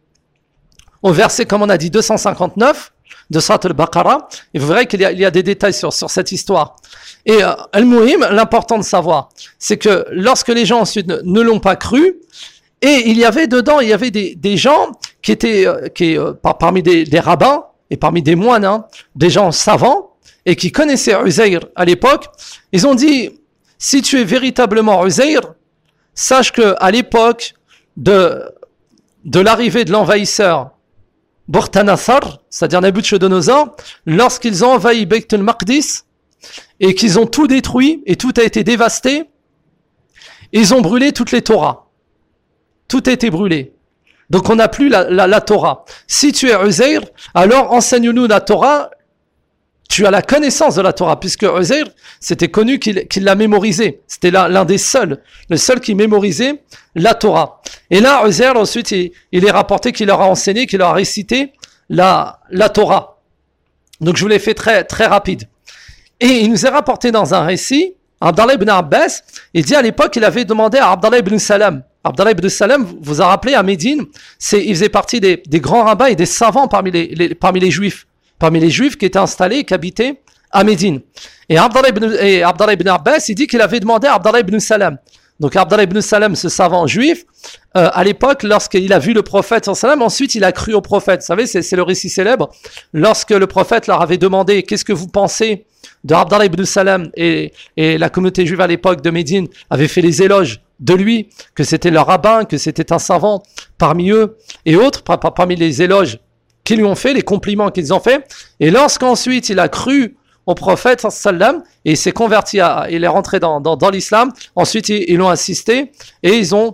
au verset, comme on a dit, deux cent cinquante-neuf de Surat al-Baqarah, et vous verrez qu'il y a, il y a des détails sur, sur cette histoire. Et euh, al-Muhim, l'important de savoir, c'est que lorsque les gens ensuite ne, ne l'ont pas cru, et il y avait dedans, il y avait des, des gens qui étaient euh, qui, euh, par, parmi des, des rabbins, et parmi des moines, hein, des gens savants, et qui connaissaient Uzayr à l'époque, ils ont dit, si tu es véritablement Uzayr, sache que à l'époque de, de l'arrivée de l'envahisseur Bukhtanasar, c'est-à-dire Nabuchodonosor, lorsqu'ils ont envahi Bayt al-Maqdis et qu'ils ont tout détruit et tout a été dévasté, Ils ont brûlé toutes les Torahs. Tout a été brûlé. Donc on n'a plus la, la, la Torah. Si tu es Uzair, alors enseigne-nous la Torah. Tu as la connaissance de la Torah, puisque Uzair, c'était connu qu'il, qu'il l'a mémorisé. C'était l'un, l'un des seuls, le seul qui mémorisait la Torah. Et là, Uzair, ensuite, il, il est rapporté qu'il leur a enseigné, qu'il leur a récité la, la Torah. Donc je vous l'ai fait très, très rapide. Et il nous est rapporté dans un récit, Abdallah ibn Abbas, il dit à l'époque, il avait demandé à Abdallah ibn Salam. Abdallah ibn Salam, vous vous a rappelé, à Médine, c'est, il faisait partie des, des grands rabbins et des savants parmi les, les, parmi les juifs. Parmi les juifs qui étaient installés et qui habitaient à Médine. Et Abdallah ibn, et Abdallah ibn Abbas, il dit qu'il avait demandé à Abdallah ibn Salam. Donc Abdallah ibn Salam, ce savant juif, euh, à l'époque, lorsqu'il a vu le prophète, salam, ensuite il a cru au prophète. Vous savez, c'est, c'est le récit célèbre. Lorsque le prophète leur avait demandé, qu'est-ce que vous pensez de Abdallah ibn Salam, et, et la communauté juive à l'époque de Médine avait fait les éloges de lui, que c'était leur rabbin, que c'était un savant parmi eux, et autres, par, par, parmi les éloges qu'ils lui ont fait, les compliments qu'ils ont fait. Et lorsqu'ensuite il a cru au prophète sallam et il s'est converti, à, il est rentré dans, dans, dans l'islam, ensuite ils, ils l'ont assisté et ils ont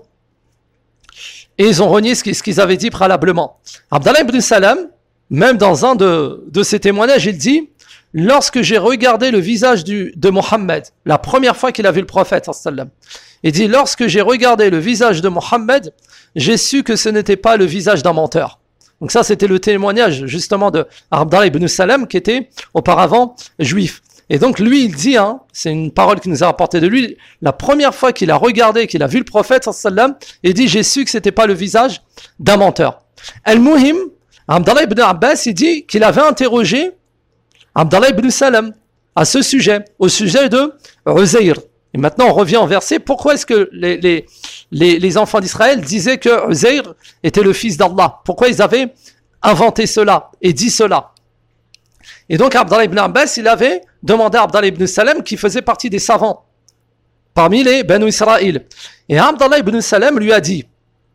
et ils ont renié ce qu'ils, ce qu'ils avaient dit préalablement. Abdallah ibn Salam, même dans un de, de ses témoignages, il dit: lorsque j'ai regardé le visage du, de Mohammed, la première fois qu'il a vu le prophète sallam, il dit: lorsque j'ai regardé le visage de Mohammed, j'ai su que ce n'était pas le visage d'un menteur. Donc ça, c'était le témoignage justement de Abdallah ibn Salam, qui était auparavant juif. Et donc lui, il dit, hein, c'est une parole qui nous a rapporté de lui, la première fois qu'il a regardé, qu'il a vu le prophète, sallam, il dit: j'ai su que c'était pas le visage d'un menteur. Al-Muhim, Abdallah ibn Abbas, il dit qu'il avait interrogé Abdallah ibn Salam à ce sujet, au sujet de Uzair. Et maintenant, on revient au verset. Pourquoi est-ce que les, les, les, les enfants d'Israël disaient que Uzair était le fils d'Allah? Pourquoi ils avaient inventé cela et dit cela? Et donc, Abdallah ibn Abbas, il avait demandé à Abdallah ibn Salam, qui faisait partie des savants parmi les Banu Israël. Et Abdallah ibn Salam lui a dit,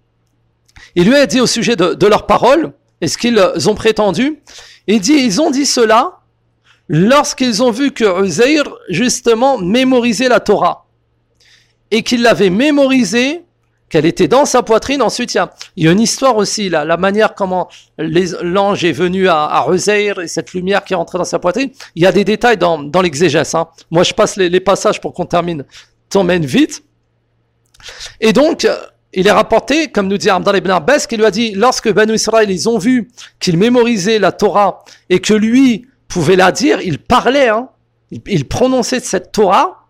il lui a dit au sujet de, de leurs paroles, et ce qu'ils ont prétendu, il dit, ils ont dit cela lorsqu'ils ont vu que Uzair, justement, mémorisait la Torah. Et qu'il l'avait mémorisée, qu'elle était dans sa poitrine. Ensuite, il y a, il y a une histoire aussi, là, la manière comment les, l'ange est venu à, à Uzair, et cette lumière qui est rentrée dans sa poitrine. Il y a des détails dans, dans l'exégèse. Hein. Moi, je passe les, les passages pour qu'on termine, t'emmène vite. Et donc, il est rapporté, comme nous dit Abdallah ibn Abbas, qui lui a dit, lorsque Banu Israël, ils ont vu qu'il mémorisait la Torah, et que lui pouvait la dire, il parlait, hein, il, il prononçait cette Torah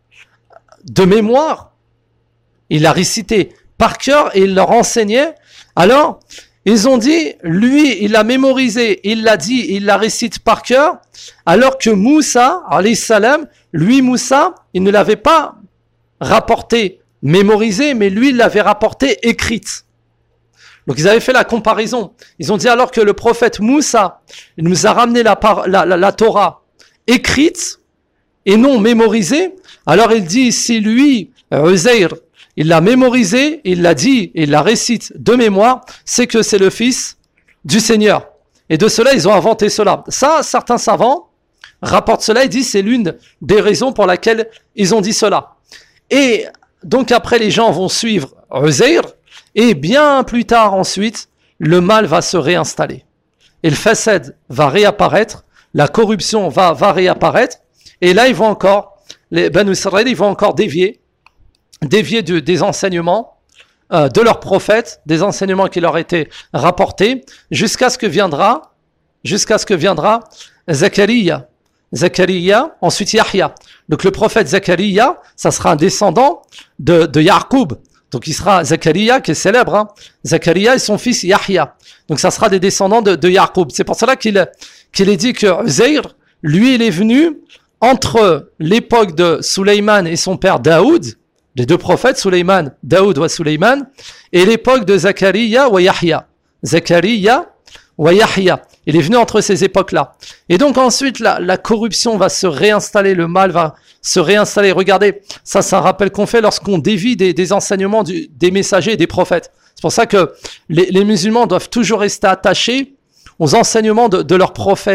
de mémoire, il la récitait par cœur et il leur enseignait. Alors, ils ont dit, lui, il l'a mémorisé, il l'a dit, il la récite par cœur, alors que Moussa, alayhi salam, lui, Moussa, il ne l'avait pas rapporté mémorisé, mais lui, il l'avait rapporté écrite. Donc ils avaient fait la comparaison. Ils ont dit, alors que le prophète Moussa, il nous a ramené la, la, la, la Torah écrite et non mémorisée, alors il dit, si lui, Uzair, il l'a mémorisé, il l'a dit, il la récite de mémoire, c'est que c'est le fils du Seigneur. Et de cela, ils ont inventé cela. Ça, certains savants rapportent cela et disent, c'est l'une des raisons pour laquelle ils ont dit cela. Et donc après, les gens vont suivre Uzair, et bien plus tard ensuite, le mal va se réinstaller. Et le fasad va réapparaître, la corruption va, va réapparaître, et là ils vont encore, les Banu Israël, ils vont encore dévier, dévier de, des enseignements euh, de leurs prophètes, des enseignements qui leur étaient rapportés, jusqu'à ce que viendra, jusqu'à ce que viendra Zachariah. Zachariah, ensuite Yahya. Donc le prophète Zachariah, ça sera un descendant de, de Yaqub. Donc il sera Zachariah, qui est célèbre, hein. Zachariah et son fils Yahya. Donc ça sera des descendants de, de Yaqub. C'est pour cela qu'il, qu'il est dit que Uzair, lui, il est venu entre l'époque de Sulayman et son père Daoud, les deux prophètes, Sulayman, Daoud ou Sulayman, et l'époque de Zachariah ou Yahya. Zachariah ou Yahya. Il est venu entre ces époques-là. Et donc ensuite, la, la corruption va se réinstaller, le mal va se réinstaller. Regardez, ça, c'est un rappel qu'on fait lorsqu'on dévie des, des enseignements du, des messagers et des prophètes. C'est pour ça que les, les musulmans doivent toujours rester attachés aux enseignements de, de leurs prophètes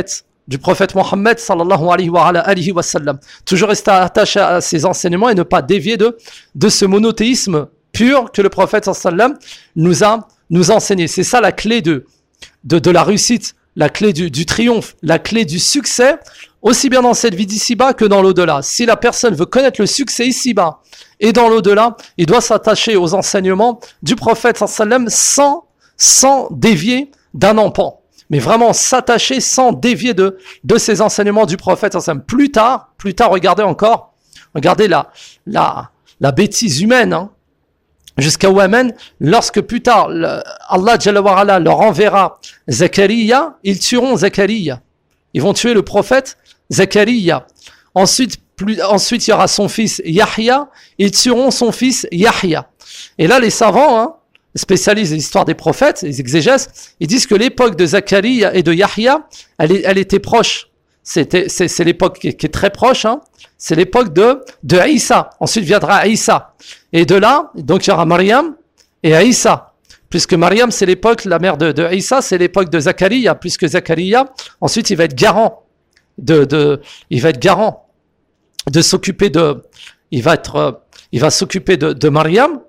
du prophète Mohammed sallallahu alayhi wa, alayhi wa sallam. Toujours rester attaché à ses enseignements et ne pas dévier de, de ce monothéisme pur que le prophète sallallahu alayhi wa sallam nous a, nous a enseigné. C'est ça la clé de, de, de la réussite, la clé du, du triomphe, la clé du succès, aussi bien dans cette vie d'ici-bas que dans l'au-delà. Si la personne veut connaître le succès ici-bas et dans l'au-delà, il doit s'attacher aux enseignements du prophète sallallahu alayhi wa sallam sans, sans dévier d'un empan. Mais vraiment s'attacher sans dévier de, de ces enseignements du prophète sallallahu alayhi wa sallam. Plus tard, plus tard, regardez encore, regardez la, la, la bêtise humaine, hein, jusqu'à où amène, lorsque plus tard, le, Allah Jalla wa Ala leur enverra Zakaria, ils tueront Zakaria. Ils vont tuer le prophète Zakaria. Ensuite, plus, ensuite, il y aura son fils Yahya, ils tueront son fils Yahya. Et là, les savants, hein, spécialistes de l'histoire des prophètes, les exégèses, ils disent que l'époque de Zakaria et de Yahya, elle, est, elle était proche. C'était, c'est, c'est l'époque qui est, qui est très proche, hein. C'est l'époque de, de Isa. Ensuite viendra Isa. Et de là, donc il y aura Mariam et Isa. Puisque Mariam, c'est l'époque, la mère de, de Isa, c'est l'époque de Zakaria. Puisque Zakaria, ensuite, il va être garant de, de, il va être garant de s'occuper de, il va être, euh, il va s'occuper de, de Mariam.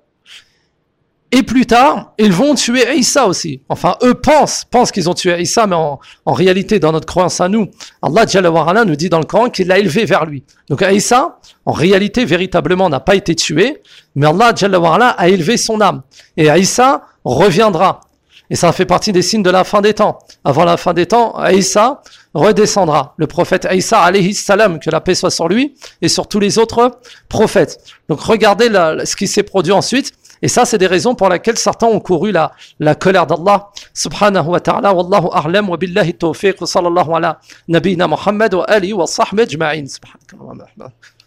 Et plus tard, ils vont tuer Isa aussi. Enfin, eux pensent, pensent qu'ils ont tué Isa, mais en, en réalité, dans notre croyance à nous, Allah Jalla wa Ala nous dit dans le Coran qu'il l'a élevé vers lui. Donc Isa, en réalité, véritablement, n'a pas été tué, mais Allah Jalla wa Ala a élevé son âme. Et Isa reviendra. Et ça fait partie des signes de la fin des temps. Avant la fin des temps, Isa redescendra. Le prophète Isa, alayhi salam, que la paix soit sur lui, et sur tous les autres prophètes. Donc regardez la, ce qui s'est produit ensuite. Et ça, c'est des raisons pour lesquelles certains ont couru la, la colère d'Allah, subhanahu wa ta'ala. Wallahu a'lam wa billahi tawfiq wa sallallahu ala nabiyina Muhammad wa alihi wa sahbihi ajma'in. Subhanakallah wa bihamdika.